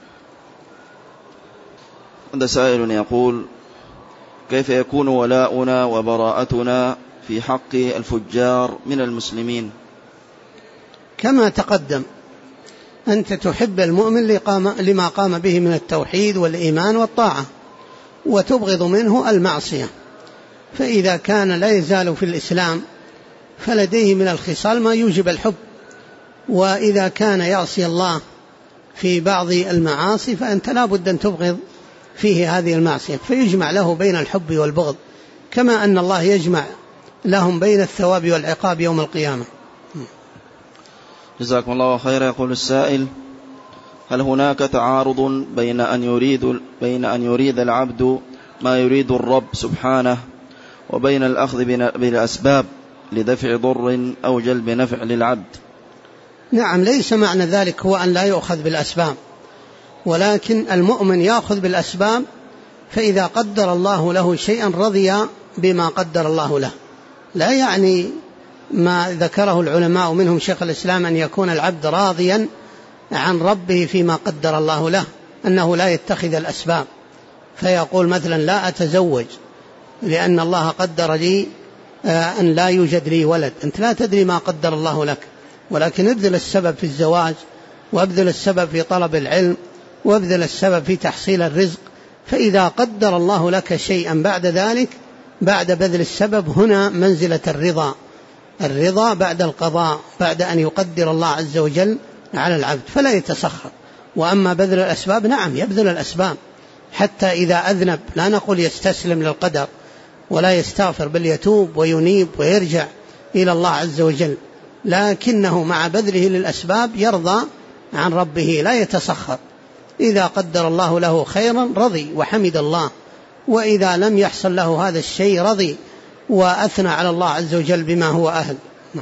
عند سائل يقول: كيف يكون ولاؤنا وبراءتنا في حق الفجار من المسلمين؟ كما تقدم، أنت تحب المؤمن لما قام به من التوحيد والإيمان والطاعة، وتبغض منه المعصية، فإذا كان لا يزال في الإسلام فلديه من الخصال ما يوجب الحب، وإذا كان يعصي الله في بعض المعاصي فأنت لا بد أن تبغض فيه هذه المعصية، فيجمع له بين الحب والبغض، كما أن الله يجمع لهم بين الثواب والعقاب يوم القيامة. جزاكم الله خيرا. يقول السائل: هل هناك تعارض بين أن يريد العبد ما يريد الرب سبحانه وبين الأخذ بالأسباب لدفع ضر أو جلب نفع للعبد؟ نعم، ليس معنى ذلك هو أن لا يؤخذ بالأسباب، ولكن المؤمن يأخذ بالأسباب، فإذا قدر الله له شيئا رضي بما قدر الله له. لا يعني ما ذكره العلماء منهم شيخ الإسلام أن يكون العبد راضيا عن ربه فيما قدر الله له، أنه لا يتخذ الأسباب، فيقول مثلا لا أتزوج لأن الله قدر لي أن لا يوجد لي ولد. أنت لا تدري ما قدر الله لك، ولكن ابذل السبب في الزواج، وابذل السبب في طلب العلم، وابذل السبب في تحصيل الرزق، فإذا قدر الله لك شيئا بعد ذلك بعد بذل السبب هنا منزلة الرضا، الرضا بعد القضاء، بعد أن يقدر الله عز وجل على العبد، فلا يتسخط. وأما بذل الأسباب، نعم يبذل الأسباب حتى إذا أذنب، لا نقول يستسلم للقدر ولا يستغفر، بل يتوب وينيب ويرجع إلى الله عز وجل، لكنه مع بذله للأسباب يرضى عن ربه، لا يتسخط. إذا قدر الله له خيرا رضي وحمد الله، وإذا لم يحصل له هذا الشيء رضي وأثنى على الله عز وجل بما هو أهل.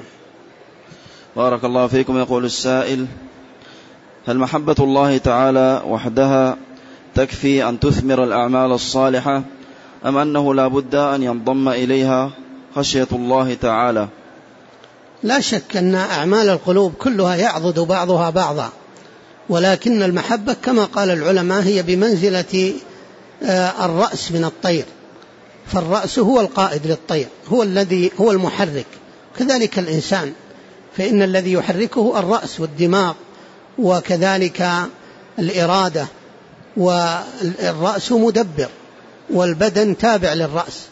بارك الله فيكم. يقول السائل: هل محبة الله تعالى وحدها تكفي أن تثمر الأعمال الصالحة، أم أنه لا بد أن ينضم إليها خشية الله تعالى؟ لا شك أن أعمال القلوب كلها يعضد بعضها بعضا، ولكن المحبة كما قال العلماء هي بمنزلة الرأس من الطير، فالرأس هو القائد للطير، هو المحرك. كذلك الإنسان، فإن الذي يحركه الرأس والدماغ، وكذلك الإرادة، والرأس مدبر والبدن تابع للرأس.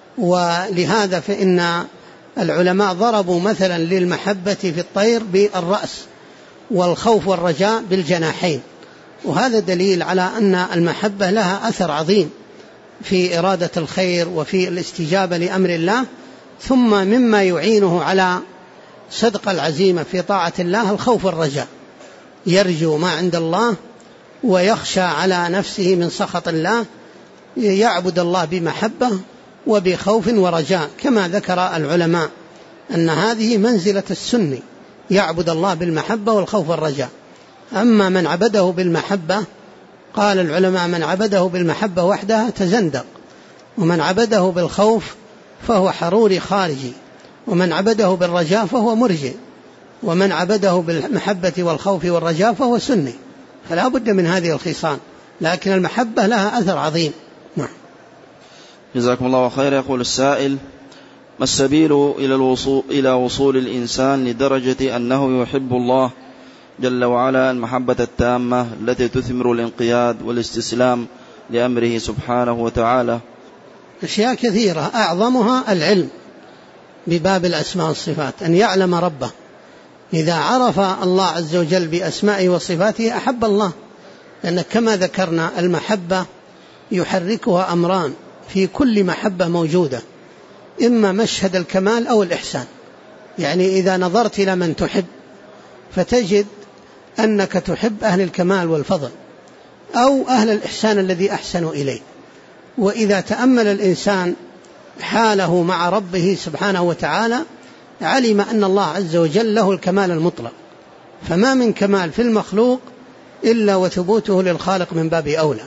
ولهذا فإن العلماء ضربوا مثلا للمحبة في الطير بالرأس، والخوف والرجاء بالجناحين، وهذا دليل على أن المحبة لها أثر عظيم في إرادة الخير وفي الاستجابة لأمر الله. ثم مما يعينه على صدق العزيمة في طاعة الله الخوف والرجاء، يرجو ما عند الله ويخشى على نفسه من سخط الله، يعبد الله بمحبة وبخوف ورجاء، كما ذكر العلماء أن هذه منزلة السني، يعبد الله بالمحبة والخوف والرجاء. أما من عبده بالمحبة، قال العلماء: من عبده بالمحبة وحدها تزندق، ومن عبده بالخوف فهو حروري خارجي، ومن عبده بالرجاء فهو مرجئ، ومن عبده بالمحبة والخوف والرجاء فهو سني. فلا بد من هذه الخصال، لكن المحبة لها أثر عظيم. نعم. جزاكم الله خير. يقول السائل: ما السبيل إلى وصول الإنسان لدرجة أنه يحب الله جل وعلا المحبة التامة التي تثمر الانقياد والاستسلام لأمره سبحانه وتعالى؟ أشياء كثيرة، أعظمها العلم بباب الأسماء والصفات، أن يعلم ربه. إذا عرف الله عز وجل بأسمائه وصفاته أحب الله، لأن كما ذكرنا المحبة يحركها أمران في كل محبة موجودة، إما مشهد الكمال أو الإحسان. يعني إذا نظرت إلى من تحب فتجد أنك تحب أهل الكمال والفضل أو أهل الإحسان الذي أحسنوا إليه. وإذا تأمل الإنسان حاله مع ربه سبحانه وتعالى علم أن الله عز وجل له الكمال المطلق، فما من كمال في المخلوق إلا وثبوته للخالق من باب أولى.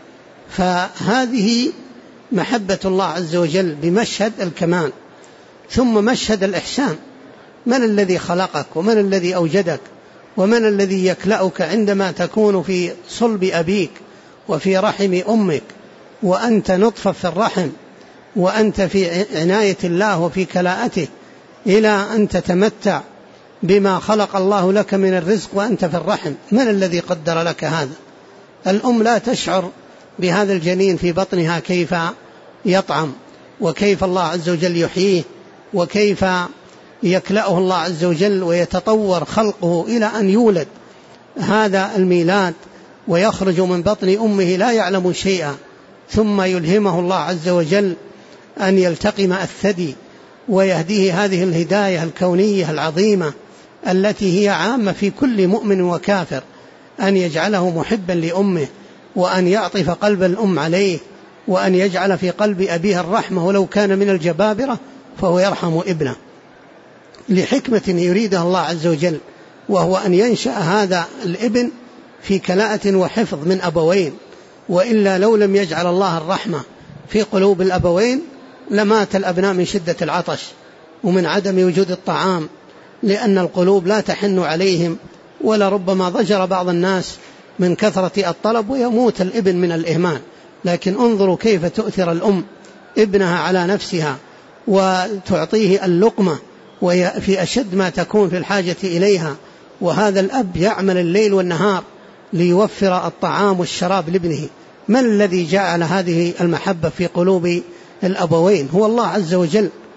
فهذه محبة الله عز وجل بمشهد الكمال. ثم مشهد الإحسان، من الذي خلقك ومن الذي أوجدك ومن الذي يكلأك عندما تكون في صلب أبيك وفي رحم أمك وأنت نطفة في الرحم، وأنت في عناية الله وفي كلاءته إلى أن تتمتع بما خلق الله لك من الرزق وأنت في الرحم. من الذي قدر لك هذا؟ الأم لا تشعر بهذا الجنين في بطنها كيف يطعم، وكيف الله عز وجل يحييه، وكيف يكلأه الله عز وجل ويتطور خلقه إلى أن يولد هذا الميلاد ويخرج من بطن أمه لا يعلم شيئا، ثم يلهمه الله عز وجل أن يلتقم الثدي ويهديه هذه الهداية الكونية العظيمة التي هي عامة في كل مؤمن وكافر، أن يجعله محبا لأمه، وأن يعطف قلب الأم عليه، وأن يجعل في قلب أبيها الرحمة ولو كان من الجبابرة فهو يرحم ابنه، لحكمة يريدها الله عز وجل، وهو أن ينشأ هذا الابن في كلاءة وحفظ من أبوين. وإلا لو لم يجعل الله الرحمة في قلوب الأبوين لمات الأبناء من شدة العطش ومن عدم وجود الطعام، لأن القلوب لا تحن عليهم، ولربما ضجر بعض الناس من كثرة الطلب ويموت الابن من الإهمال. لكن انظروا كيف تؤثر الأم ابنها على نفسها وتعطيه اللقمة وفي أشد ما تكون في الحاجة إليها، وهذا الأب يعمل الليل والنهار ليوفر الطعام والشراب لابنه. من الذي جعل هذه المحبة في قلوب الأبوين؟ هو الله عز وجل.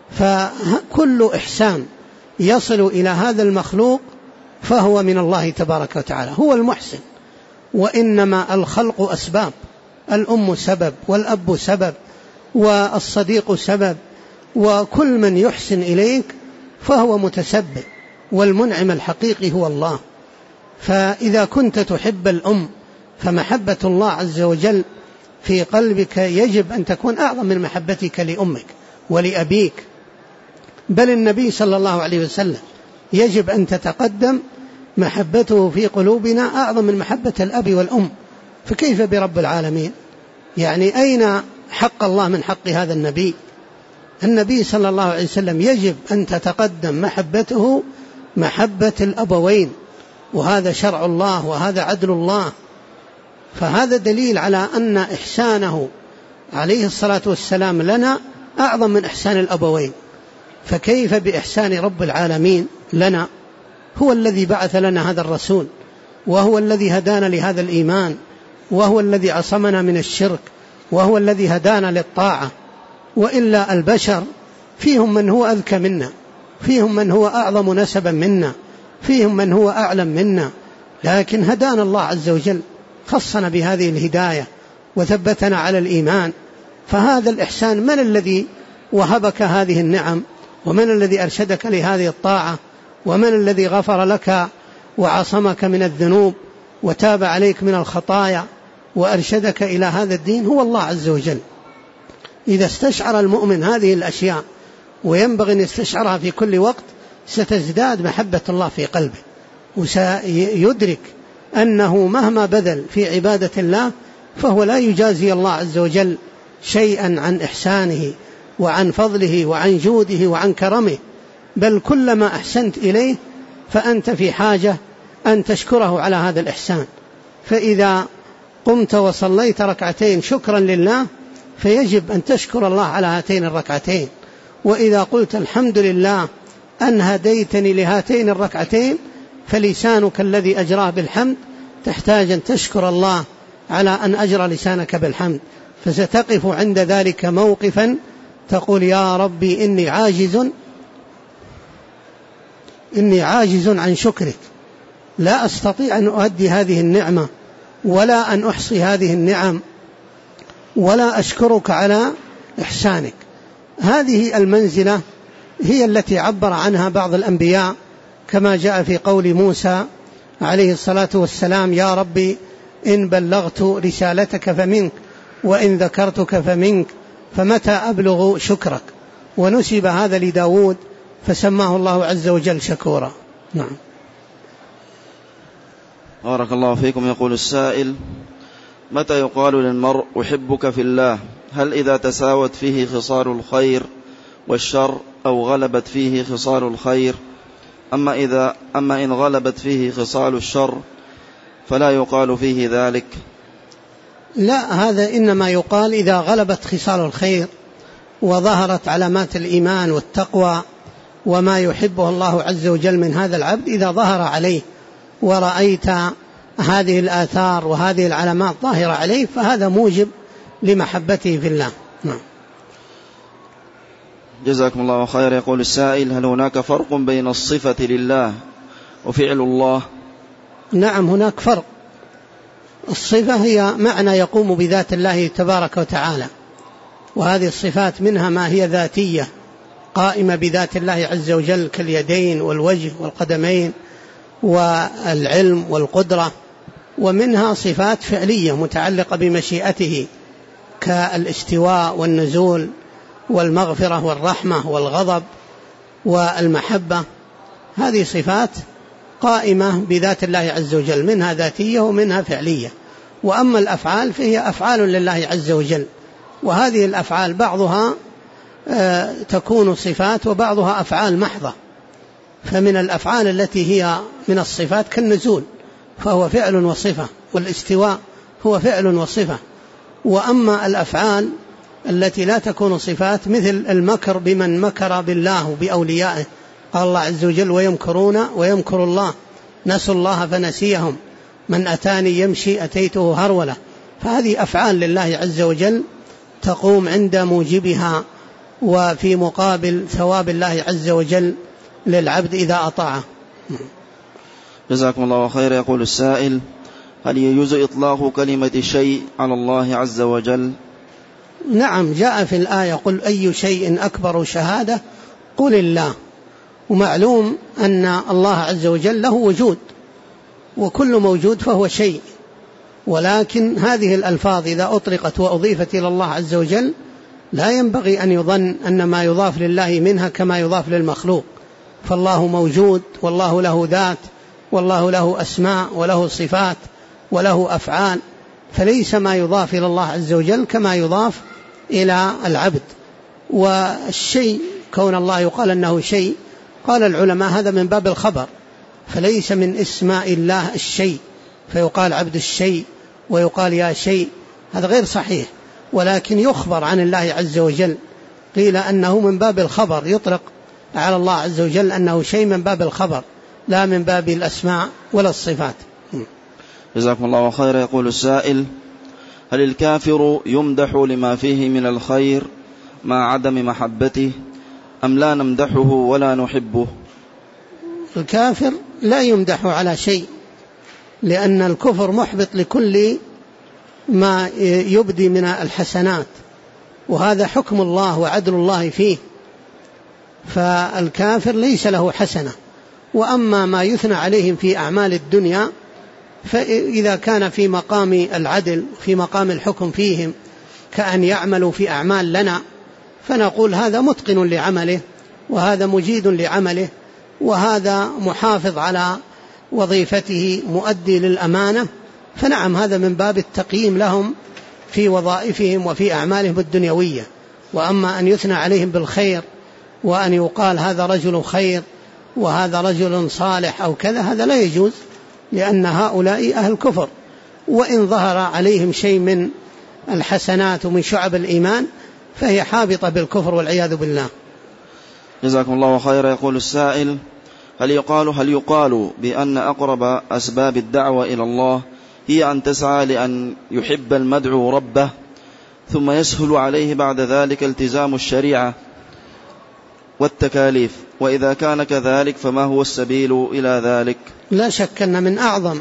فكل إحسان يصل إلى هذا المخلوق فهو من الله تبارك وتعالى، هو المحسن. وإنما الخلق أسباب، الأم سبب والأب سبب والصديق سبب، وكل من يحسن إليك فهو متسبب، والمنعم الحقيقي هو الله. فإذا كنت تحب الأم فمحبة الله عز وجل في قلبك يجب أن تكون أعظم من محبتك لأمك ولأبيك، بل النبي صلى الله عليه وسلم يجب أن تتقدم محبته في قلوبنا أعظم من محبة الأب والأم، فكيف برب العالمين؟ يعني أين حق الله من حق هذا النبي؟ النبي صلى الله عليه وسلم يجب أن تتقدم محبته محبة الأبوين، وهذا شرع الله وهذا عدل الله. فهذا دليل على أن إحسانه عليه الصلاة والسلام لنا أعظم من إحسان الأبوين، فكيف بإحسان رب العالمين لنا؟ هو الذي بعث لنا هذا الرسول، وهو الذي هدانا لهذا الإيمان، وهو الذي عصمنا من الشرك، وهو الذي هدانا للطاعة. وإلا البشر فيهم من هو أذكى منا، فيهم من هو أعظم نسبا منا، فيهم من هو أعلم منا، لكن هدانا الله عز وجل، خصنا بهذه الهداية وثبتنا على الإيمان. فهذا الإحسان، من الذي وهبك هذه النعم؟ ومن الذي أرشدك لهذه الطاعة؟ ومن الذي غفر لك وعصمك من الذنوب وتاب عليك من الخطايا وأرشدك إلى هذا الدين؟ هو الله عز وجل. إذا استشعر المؤمن هذه الأشياء، وينبغي أن يستشعرها في كل وقت، ستزداد محبة الله في قلبه، وسيدرك أنه مهما بذل في عبادة الله فهو لا يجازي الله عز وجل شيئا عن إحسانه وعن فضله وعن جوده وعن كرمه، بل كلما أحسنت إليه فأنت في حاجة أن تشكره على هذا الإحسان. فإذا قمت وصليت ركعتين شكرا لله فيجب أن تشكر الله على هاتين الركعتين، وإذا قلت الحمد لله أن هديتني لهاتين الركعتين فلسانك الذي أجراه بالحمد تحتاج أن تشكر الله على أن أجرى لسانك بالحمد، فستقف عند ذلك موقفا تقول يا ربي إني عاجز عن شكرك، لا أستطيع أن أؤدي هذه النعمة ولا أن أحصي هذه النعم ولا أشكرك على إحسانك. هذه المنزلة هي التي عبر عنها بعض الأنبياء، كما جاء في قول موسى عليه الصلاة والسلام يا ربي إن بلغت رسالتك فمنك وإن ذكرتك فمنك فمتى أبلغ شكرك؟ ونسب هذا لداود فسماه الله عز وجل شكورا. نعم. بارك الله فيكم. يقول السائل: متى يقال للمرء أحبك في الله؟ هل إذا تساوت فيه خصال الخير والشر أو غلبت فيه خصال الخير؟ أما إن غلبت فيه خصال الشر فلا يقال فيه ذلك؟ لا، هذا إنما يقال إذا غلبت خصال الخير وظهرت علامات الإيمان والتقوى وما يحبه الله عز وجل من هذا العبد، إذا ظهر عليه ورأيت هذه الآثار وهذه العلامات ظاهرة عليه فهذا موجب لمحبته في الله. نعم. جزاكم الله خير. يقول السائل: هل هناك فرق بين الصفة لله وفعل الله؟ نعم، هناك فرق. الصفة هي معنى يقوم بذات الله تبارك وتعالى، وهذه الصفات منها ما هي ذاتية قائمة بذات الله عز وجل كاليدين والوجه والقدمين والعلم والقدرة، ومنها صفات فعلية متعلقة بمشيئته كالاستواء والنزول والمغفرة والرحمة والغضب والمحبة. هذه صفات قائمة بذات الله عز وجل، منها ذاتية ومنها فعلية. وأما الأفعال فهي أفعال لله عز وجل، وهذه الأفعال بعضها تكون صفات وبعضها أفعال محضة. فمن الأفعال التي هي من الصفات كالنزول فهو فعل وصفة، والاستواء هو فعل وصفة. وأما الأفعال التي لا تكون صفات مثل المكر بمن مكر بالله وبأوليائه، قال الله عز وجل ويمكرون ويمكر الله نسوا الله فنسيهم من أتاني يمشي أتيته هرولة. فهذه أفعال لله عز وجل تقوم عند موجبها وفي مقابل ثواب الله عز وجل للعبد إذا أطاعه. جزاكم الله خير. يقول السائل: هل يجوز إطلاق كلمة شيء على الله عز وجل؟ نعم، جاء في الآية: قل أي شيء أكبر شهادة قل الله. ومعلوم أن الله عز وجل له وجود، وكل موجود فهو شيء، ولكن هذه الألفاظ إذا أطلقت وأضيفت إلى الله عز وجل لا ينبغي أن يظن أن ما يضاف لله منها كما يضاف للمخلوق، فالله موجود، والله له ذات، والله له أسماء وله صفات وله أفعال، فليس ما يضاف إلى الله عز وجل كما يضاف إلى العبد. والشيء كون الله يقال أنه شيء، قال العلماء هذا من باب الخبر، فليس من اسماء الله الشيء، فيقال عبد الشيء ويقال يا شيء، هذا غير صحيح، ولكن يخبر عن الله عز وجل. قيل أنه من باب الخبر، يطلق على الله عز وجل أنه شيء من باب الخبر لا من باب الأسماء ولا الصفات. جزاكم الله خيرا. يقول السائل: هل الكافر يمدح لما فيه من الخير مع عدم محبته، أم لا نمدحه ولا نحبه؟ الكافر لا يمدح على شيء، لأن الكفر محبط لكل ما يبدي من الحسنات، وهذا حكم الله وعدل الله فيه، فالكافر ليس له حسنة. وأما ما يثنى عليهم في أعمال الدنيا، فإذا كان في مقام العدل في مقام الحكم فيهم كأن يعملوا في أعمال لنا، فنقول هذا متقن لعمله، وهذا مجيد لعمله، وهذا محافظ على وظيفته مؤدي للأمانة، فنعم هذا من باب التقييم لهم في وظائفهم وفي أعمالهم الدنيوية. وأما أن يثنى عليهم بالخير وأن يقال هذا رجل خير وهذا رجل صالح أو كذا، هذا لا يجوز، لأن هؤلاء أهل كفر، وإن ظهر عليهم شيء من الحسنات ومن شعب الإيمان فهي حابطة بالكفر والعياذ بالله. جزاكم الله خيرا. يقول السائل: هل يقال بأن أقرب أسباب الدعوة إلى الله هي أن تسعى لأن يحب المدعو ربه، ثم يسهل عليه بعد ذلك التزام الشريعة والتكاليف؟ وإذا كان كذلك فما هو السبيل إلى ذلك؟ لا شك أن من أعظم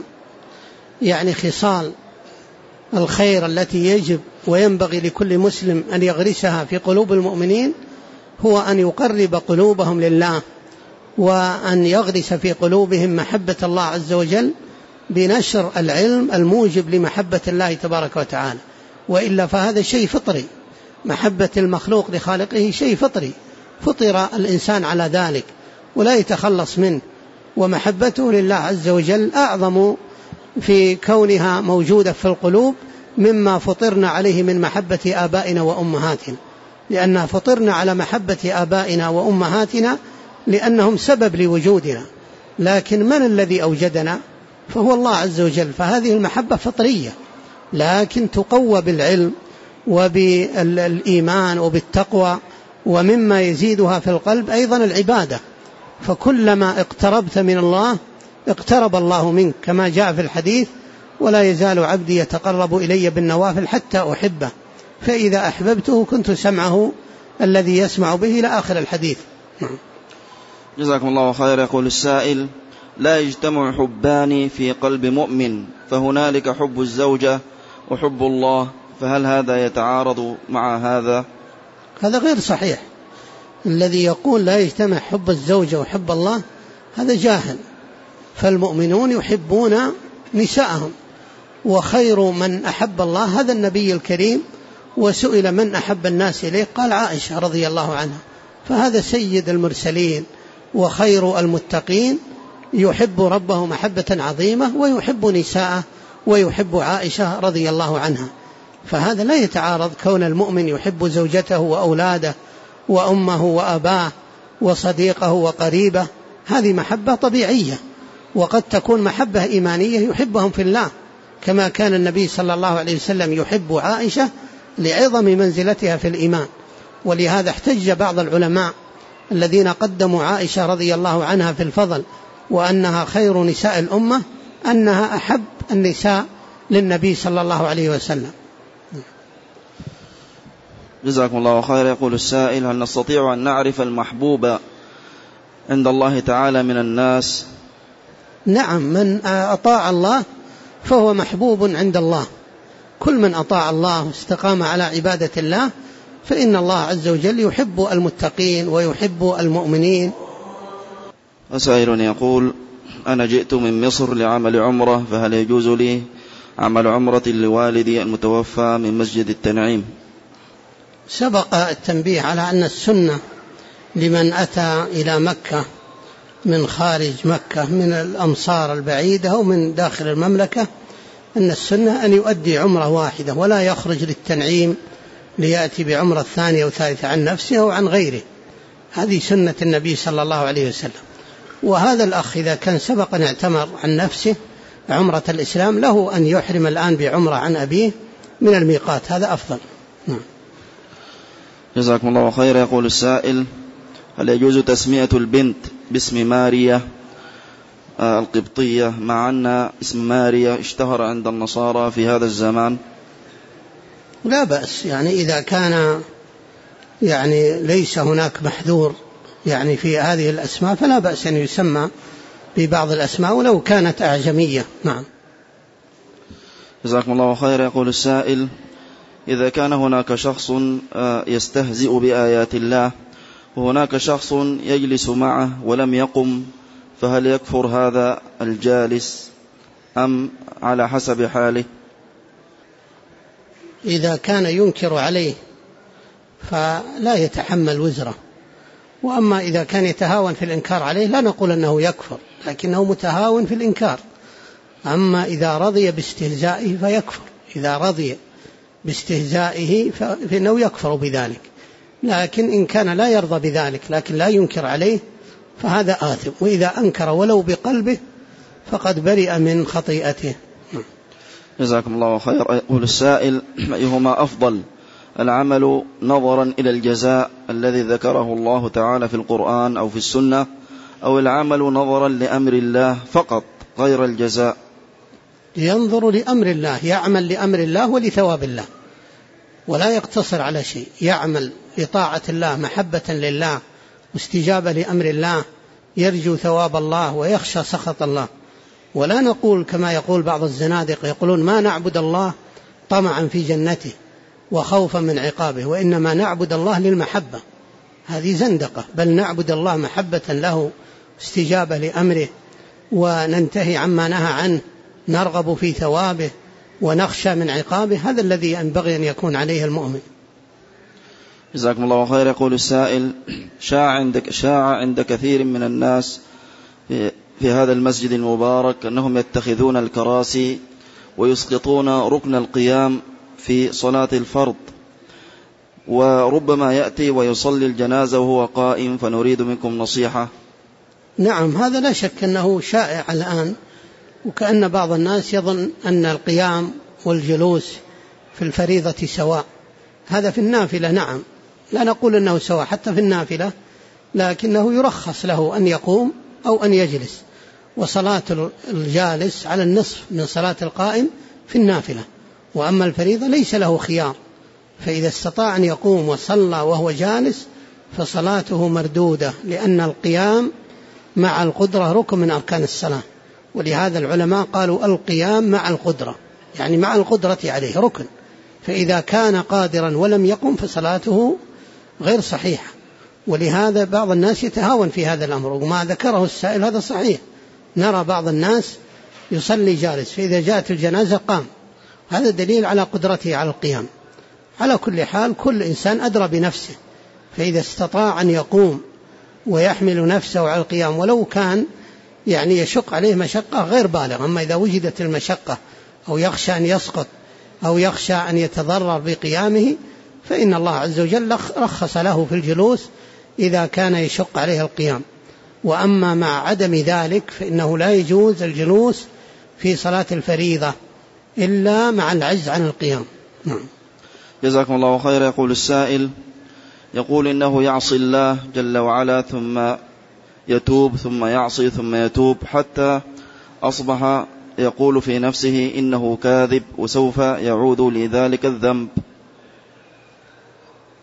خصال الخير التي يجب وينبغي لكل مسلم أن يغرسها في قلوب المؤمنين هو أن يقرب قلوبهم لله، وأن يغرس في قلوبهم محبة الله عز وجل بنشر العلم الموجب لمحبة الله تبارك وتعالى. وإلا فهذا شيء فطري، محبة المخلوق لخالقه شيء فطري، فطر الإنسان على ذلك ولا يتخلص منه، ومحبته لله عز وجل أعظم في كونها موجودة في القلوب مما فطرنا عليه من محبة آبائنا وأمهاتنا، لأننا فطرنا على محبة آبائنا وأمهاتنا لأنهم سبب لوجودنا، لكن من الذي أوجدنا؟ فهو الله عز وجل. فهذه المحبة فطرية، لكن تقوى بالعلم وبالإيمان وبالتقوى، ومما يزيدها في القلب أيضا العبادة، فكلما اقتربت من الله اقترب الله منك، كما جاء في الحديث: ولا يزال عبدي يتقرب إلي بالنوافل حتى أحبه، فإذا أحببته كنت سمعه الذي يسمع به، إلى آخر الحديث. جزاكم الله خير. يقول السائل: لا يجتمع حبان في قلب مؤمن، فهنالك حب الزوجة وحب الله، فهل هذا يتعارض مع هذا؟ هذا غير صحيح. الذي يقول لا يجتمع حب الزوجة وحب الله هذا جاهل، فالمؤمنون يحبون نساءهم، وخير من أحب الله هذا النبي الكريم، وسئل من أحب الناس إليه قال عائشة رضي الله عنها، فهذا سيد المرسلين وخير المتقين، يحب ربه محبة عظيمة ويحب نساءه ويحب عائشة رضي الله عنها، فهذا لا يتعارض. كون المؤمن يحب زوجته وأولاده وأمه وأباه وصديقه وقريبه، هذه محبة طبيعية، وقد تكون محبة إيمانية يحبهم في الله، كما كان النبي صلى الله عليه وسلم يحب عائشة لعظم منزلتها في الإيمان. ولهذا احتج بعض العلماء الذين قدموا عائشة رضي الله عنها في الفضل وأنها خير نساء الأمة أنها أحب النساء للنبي صلى الله عليه وسلم. جزاكم الله خير. يقول السائل: هل نستطيع أن نعرف المحبوب عند الله تعالى من الناس؟ نعم، من أطاع الله فهو محبوب عند الله. كل من أطاع الله واستقام على عبادة الله فإن الله عز وجل يحب المتقين ويحب المؤمنين. وسائل يقول: أنا جئت من مصر لعمل عمرة، فهل يجوز لي عمل عمرة لوالدي المتوفى من مسجد التنعيم؟ سبق التنبيه على أن السنة لمن أتى إلى مكة من خارج مكة من الأمصار البعيدة أو من داخل المملكة أن السنة أن يؤدي عمرة واحدة ولا يخرج للتنعيم ليأتي بعمرة ثانية وثالثة عن نفسه أو عن غيره. هذه سنة النبي صلى الله عليه وسلم. وهذا الأخ إذا كان سبق أن اعتمر عن نفسه عمرة الإسلام له أن يحرم الآن بعمرة عن أبيه من الميقات، هذا أفضل. جزاكم الله خير. يقول السائل: هل يجوز تسمية البنت باسم ماريا القبطية مع أن اسم ماريا اشتهر عند النصارى في هذا الزمان؟ لا بأس، يعني إذا كان يعني ليس هناك محذور يعني في هذه الأسماء فلا بأس أن يسمى ببعض الأسماء ولو كانت أعجمية. نعم. جزاكم الله خير. يقول السائل: إذا كان هناك شخص يستهزئ بآيات الله وهناك شخص يجلس معه ولم يقم، فهل يكفر هذا الجالس أم على حسب حاله؟ إذا كان ينكر عليه فلا يتحمل وزره، وأما إذا كان يتهاون في الإنكار عليه لا نقول أنه يكفر، لكنه متهاون في الإنكار. أما إذا رضي باستهزائه فيكفر، إذا رضي باستهزائه فإنه يكفر بذلك. لكن إن كان لا يرضى بذلك لكن لا ينكر عليه فهذا آثم، وإذا أنكر ولو بقلبه فقد برئ من خطيئته. جزاكم الله خير. يقول السائل: أيهما أفضل، العمل نظرا إلى الجزاء الذي ذكره الله تعالى في القرآن أو في السنة، أو العمل نظرا لأمر الله فقط غير الجزاء؟ ينظر لأمر الله، يعمل لأمر الله ولثواب الله ولا يقتصر على شيء، يعمل لطاعة الله محبة لله واستجابة لأمر الله، يرجو ثواب الله ويخشى سخط الله. ولا نقول كما يقول بعض الزنادقة يقولون ما نعبد الله طمعا في جنته وخوفا من عقابه، وإنما نعبد الله للمحبة. هذه زندقة، بل نعبد الله محبة له استجابة لأمره وننتهي عما نهى عنه، نرغب في ثوابه ونخشى من عقابه. هذا الذي ينبغي أن يكون عليه المؤمن. جزاكم الله خير. يقول السائل: شاع عند كثير من الناس في هذا المسجد المبارك أنهم يتخذون الكراسي ويسقطون ركن القيام في صلاة الفرض، وربما يأتي ويصلي الجنازة وهو قائم، فنريد منكم نصيحة. نعم، هذا لا شك أنه شائع الآن، وكأن بعض الناس يظن أن القيام والجلوس في الفريضة سواء. هذا في النافلة نعم، لا نقول أنه سواء حتى في النافلة، لكنه يرخص له أن يقوم أو أن يجلس، وصلاة الجالس على النصف من صلاة القائم في النافلة، وأما الفريضة ليس له خيار، فإذا استطاع أن يقوم وصلى وهو جالس فصلاته مردودة، لأن القيام مع القدرة ركن من أركان الصلاة. ولهذا العلماء قالوا القيام مع القدرة، يعني مع القدرة عليه ركن، فإذا كان قادرا ولم يقم فصلاته غير صحيحة. ولهذا بعض الناس يتهاون في هذا الأمر، وما ذكره السائل هذا صحيح. نرى بعض الناس يصلي جالس، فإذا جاءت الجنازة قام، هذا دليل على قدرته على القيام. على كل حال كل إنسان أدرى بنفسه، فإذا استطاع أن يقوم ويحمل نفسه على القيام ولو كان يعني يشق عليه مشقة غير بالغة، أما إذا وجدت المشقة أو يخشى أن يسقط أو يخشى أن يتضرر بقيامه فإن الله عز وجل رخص له في الجلوس إذا كان يشق عليه القيام. وأما مع عدم ذلك فإنه لا يجوز الجلوس في صلاة الفريضة إلا مع العجز عن القيام. جزاكم الله خير. يقول السائل: يقول إنه يعصي الله جل وعلا ثم يتوب ثم يعصي ثم يتوب، حتى أصبح يقول في نفسه إنه كاذب وسوف يعود لذلك الذنب.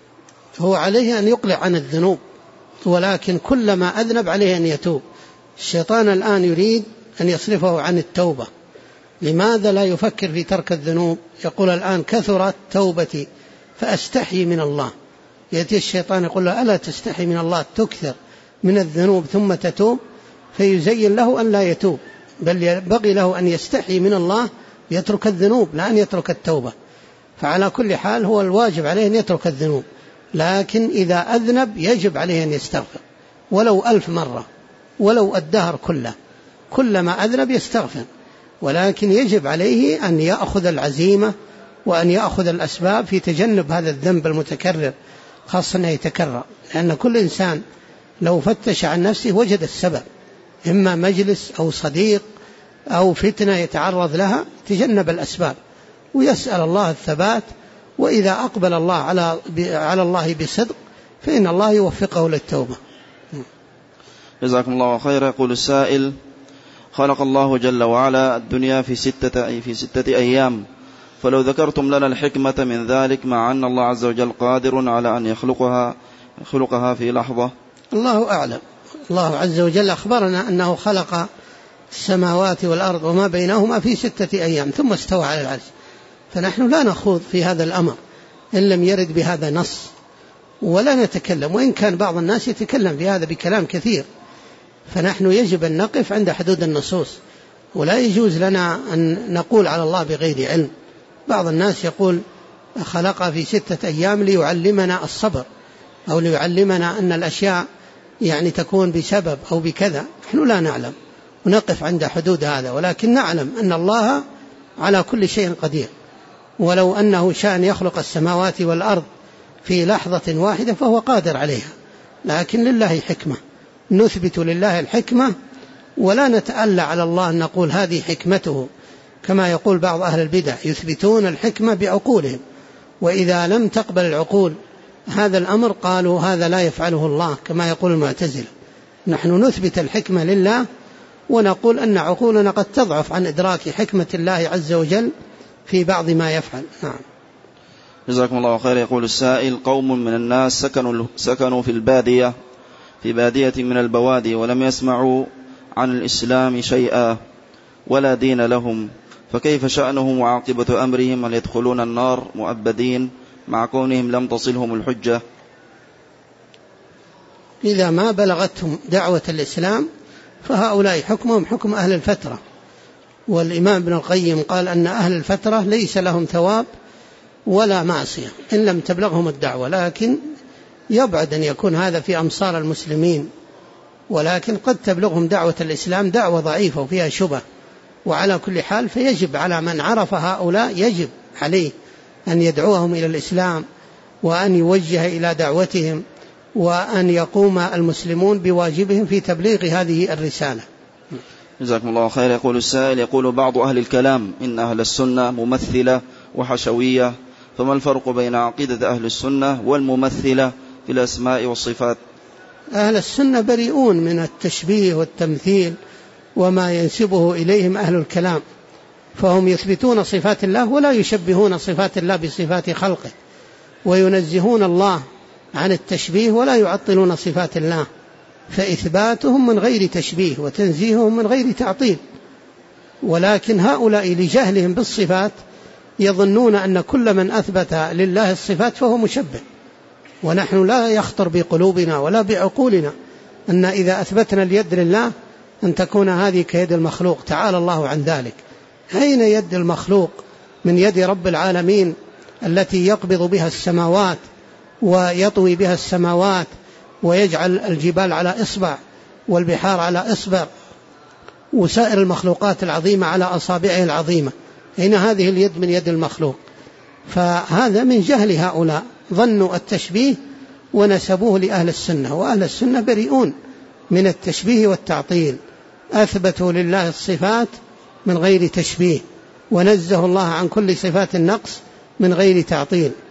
هو عليه أن يقلع عن الذنوب، ولكن كلما أذنب عليه أن يتوب. الشيطان الآن يريد أن يصرفه عن التوبة. لماذا لا يفكر في ترك الذنوب؟ يقول الآن كثرت توبتي فأستحي من الله. يأتي الشيطان يقول له ألا تستحي من الله تكثر من الذنوب ثم تتوب؟ فيزين له أن لا يتوب، بل ينبغي له أن يستحي من الله يترك الذنوب لا أن يترك التوبة. فعلى كل حال هو الواجب عليه أن يترك الذنوب، لكن إذا أذنب يجب عليه أن يستغفر ولو 1000 مرة، ولو الدهر كله، كلما أذنب يستغفر. ولكن يجب عليه أن يأخذ العزيمة وأن يأخذ الأسباب في تجنب هذا الذنب المتكرر، خاصة أنه يتكرر، لأن كل إنسان لو فتش عن نفسه وجد السبب، إما مجلس أو صديق أو فتنة يتعرض لها، تجنب الأسباب ويسأل الله الثبات. وإذا أقبل الله على الله بصدق فإن الله يوفقه للتوبة. جزاكم الله خيرا. يقول السائل: خلق الله جل وعلا الدنيا في 6 أيام، فلو ذكرتم لنا الحكمة من ذلك، مع أن الله عز وجل قادر على أن يخلقها في لحظة. الله أعلم. الله عز وجل أخبرنا أنه خلق السماوات والأرض وما بينهما في 6 أيام ثم استوى على العرش، فنحن لا نخوض في هذا الأمر إن لم يرد بهذا نص، ولا نتكلم، وإن كان بعض الناس يتكلم في هذا بكلام كثير. فنحن يجب أن نقف عند حدود النصوص، ولا يجوز لنا أن نقول على الله بغير علم. بعض الناس يقول خلقها في 6 أيام ليعلمنا الصبر، أو ليعلمنا أن الأشياء يعني تكون بسبب أو بكذا. نحن لا نعلم ونقف عند حدود هذا، ولكن نعلم أن الله على كل شيء قدير، ولو أنه شاء أن يخلق السماوات والأرض في لحظة واحدة فهو قادر عليها، لكن لله حكمة، نثبت لله الحكمة ولا نتألى على الله أن نقول هذه حكمته، كما يقول بعض أهل البدع يثبتون الحكمة بعقولهم، وإذا لم تقبل العقول هذا الأمر قالوا هذا لا يفعله الله، كما يقول المعتزلة. نحن نثبت الحكمة لله ونقول أن عقولنا قد تضعف عن إدراك حكمة الله عز وجل في بعض ما يفعل. نعم. جزاكم الله خير. يقول السائل: قوم من الناس سكنوا في بادية من البوادي، ولم يسمعوا عن الإسلام شيئا ولا دين لهم، فكيف شأنهم وعاقبة أمرهم؟ هل يدخلون النار مؤبدين مع كونهم لم تصلهم الحجة؟ إذا ما بلغتهم دعوة الإسلام فهؤلاء حكمهم حكم أهل الفترة، والإمام ابن القيم قال أن أهل الفترة ليس لهم ثواب ولا معصية إن لم تبلغهم الدعوة، لكن يبعد أن يكون هذا في أمصار المسلمين، ولكن قد تبلغهم دعوة الإسلام دعوة ضعيفة وفيها شبه. وعلى كل حال فيجب على من عرف هؤلاء يجب عليه أن يدعوهم إلى الإسلام، وأن يوجه إلى دعوتهم، وأن يقوم المسلمون بواجبهم في تبليغ هذه الرسالة. جزاكم الله خير. يقول السائل: يقول بعض أهل الكلام إن أهل السنة ممثلة وحشوية، فما الفرق بين عقيدة أهل السنة والممثلة في الأسماء والصفات؟ أهل السنة بريئون من التشبيه والتمثيل وما ينسبه إليهم أهل الكلام، فهم يثبتون صفات الله ولا يشبهون صفات الله بصفات خلقه، وينزهون الله عن التشبيه ولا يعطلون صفات الله، فإثباتهم من غير تشبيه وتنزيههم من غير تعطيل. ولكن هؤلاء لجهلهم بالصفات يظنون أن كل من أثبت لله الصفات فهو مشبه، ونحن لا يخطر بقلوبنا ولا بعقولنا أن إذا أثبتنا اليد لله أن تكون هذه كيد المخلوق، تعالى الله عن ذلك. أين يد المخلوق من يد رب العالمين التي يقبض بها السماوات ويطوي بها السماوات ويجعل الجبال على إصبع والبحار على إصبع وسائر المخلوقات العظيمة على أصابعه العظيمة؟ أين هذه اليد من يد المخلوق؟ فهذا من جهل هؤلاء، ظنوا التشبيه ونسبوه لأهل السنة، وأهل السنة بريئون من التشبيه والتعطيل، أثبتوا لله الصفات من غير تشبيه، ونزه الله عن كل صفات النقص من غير تعطيل.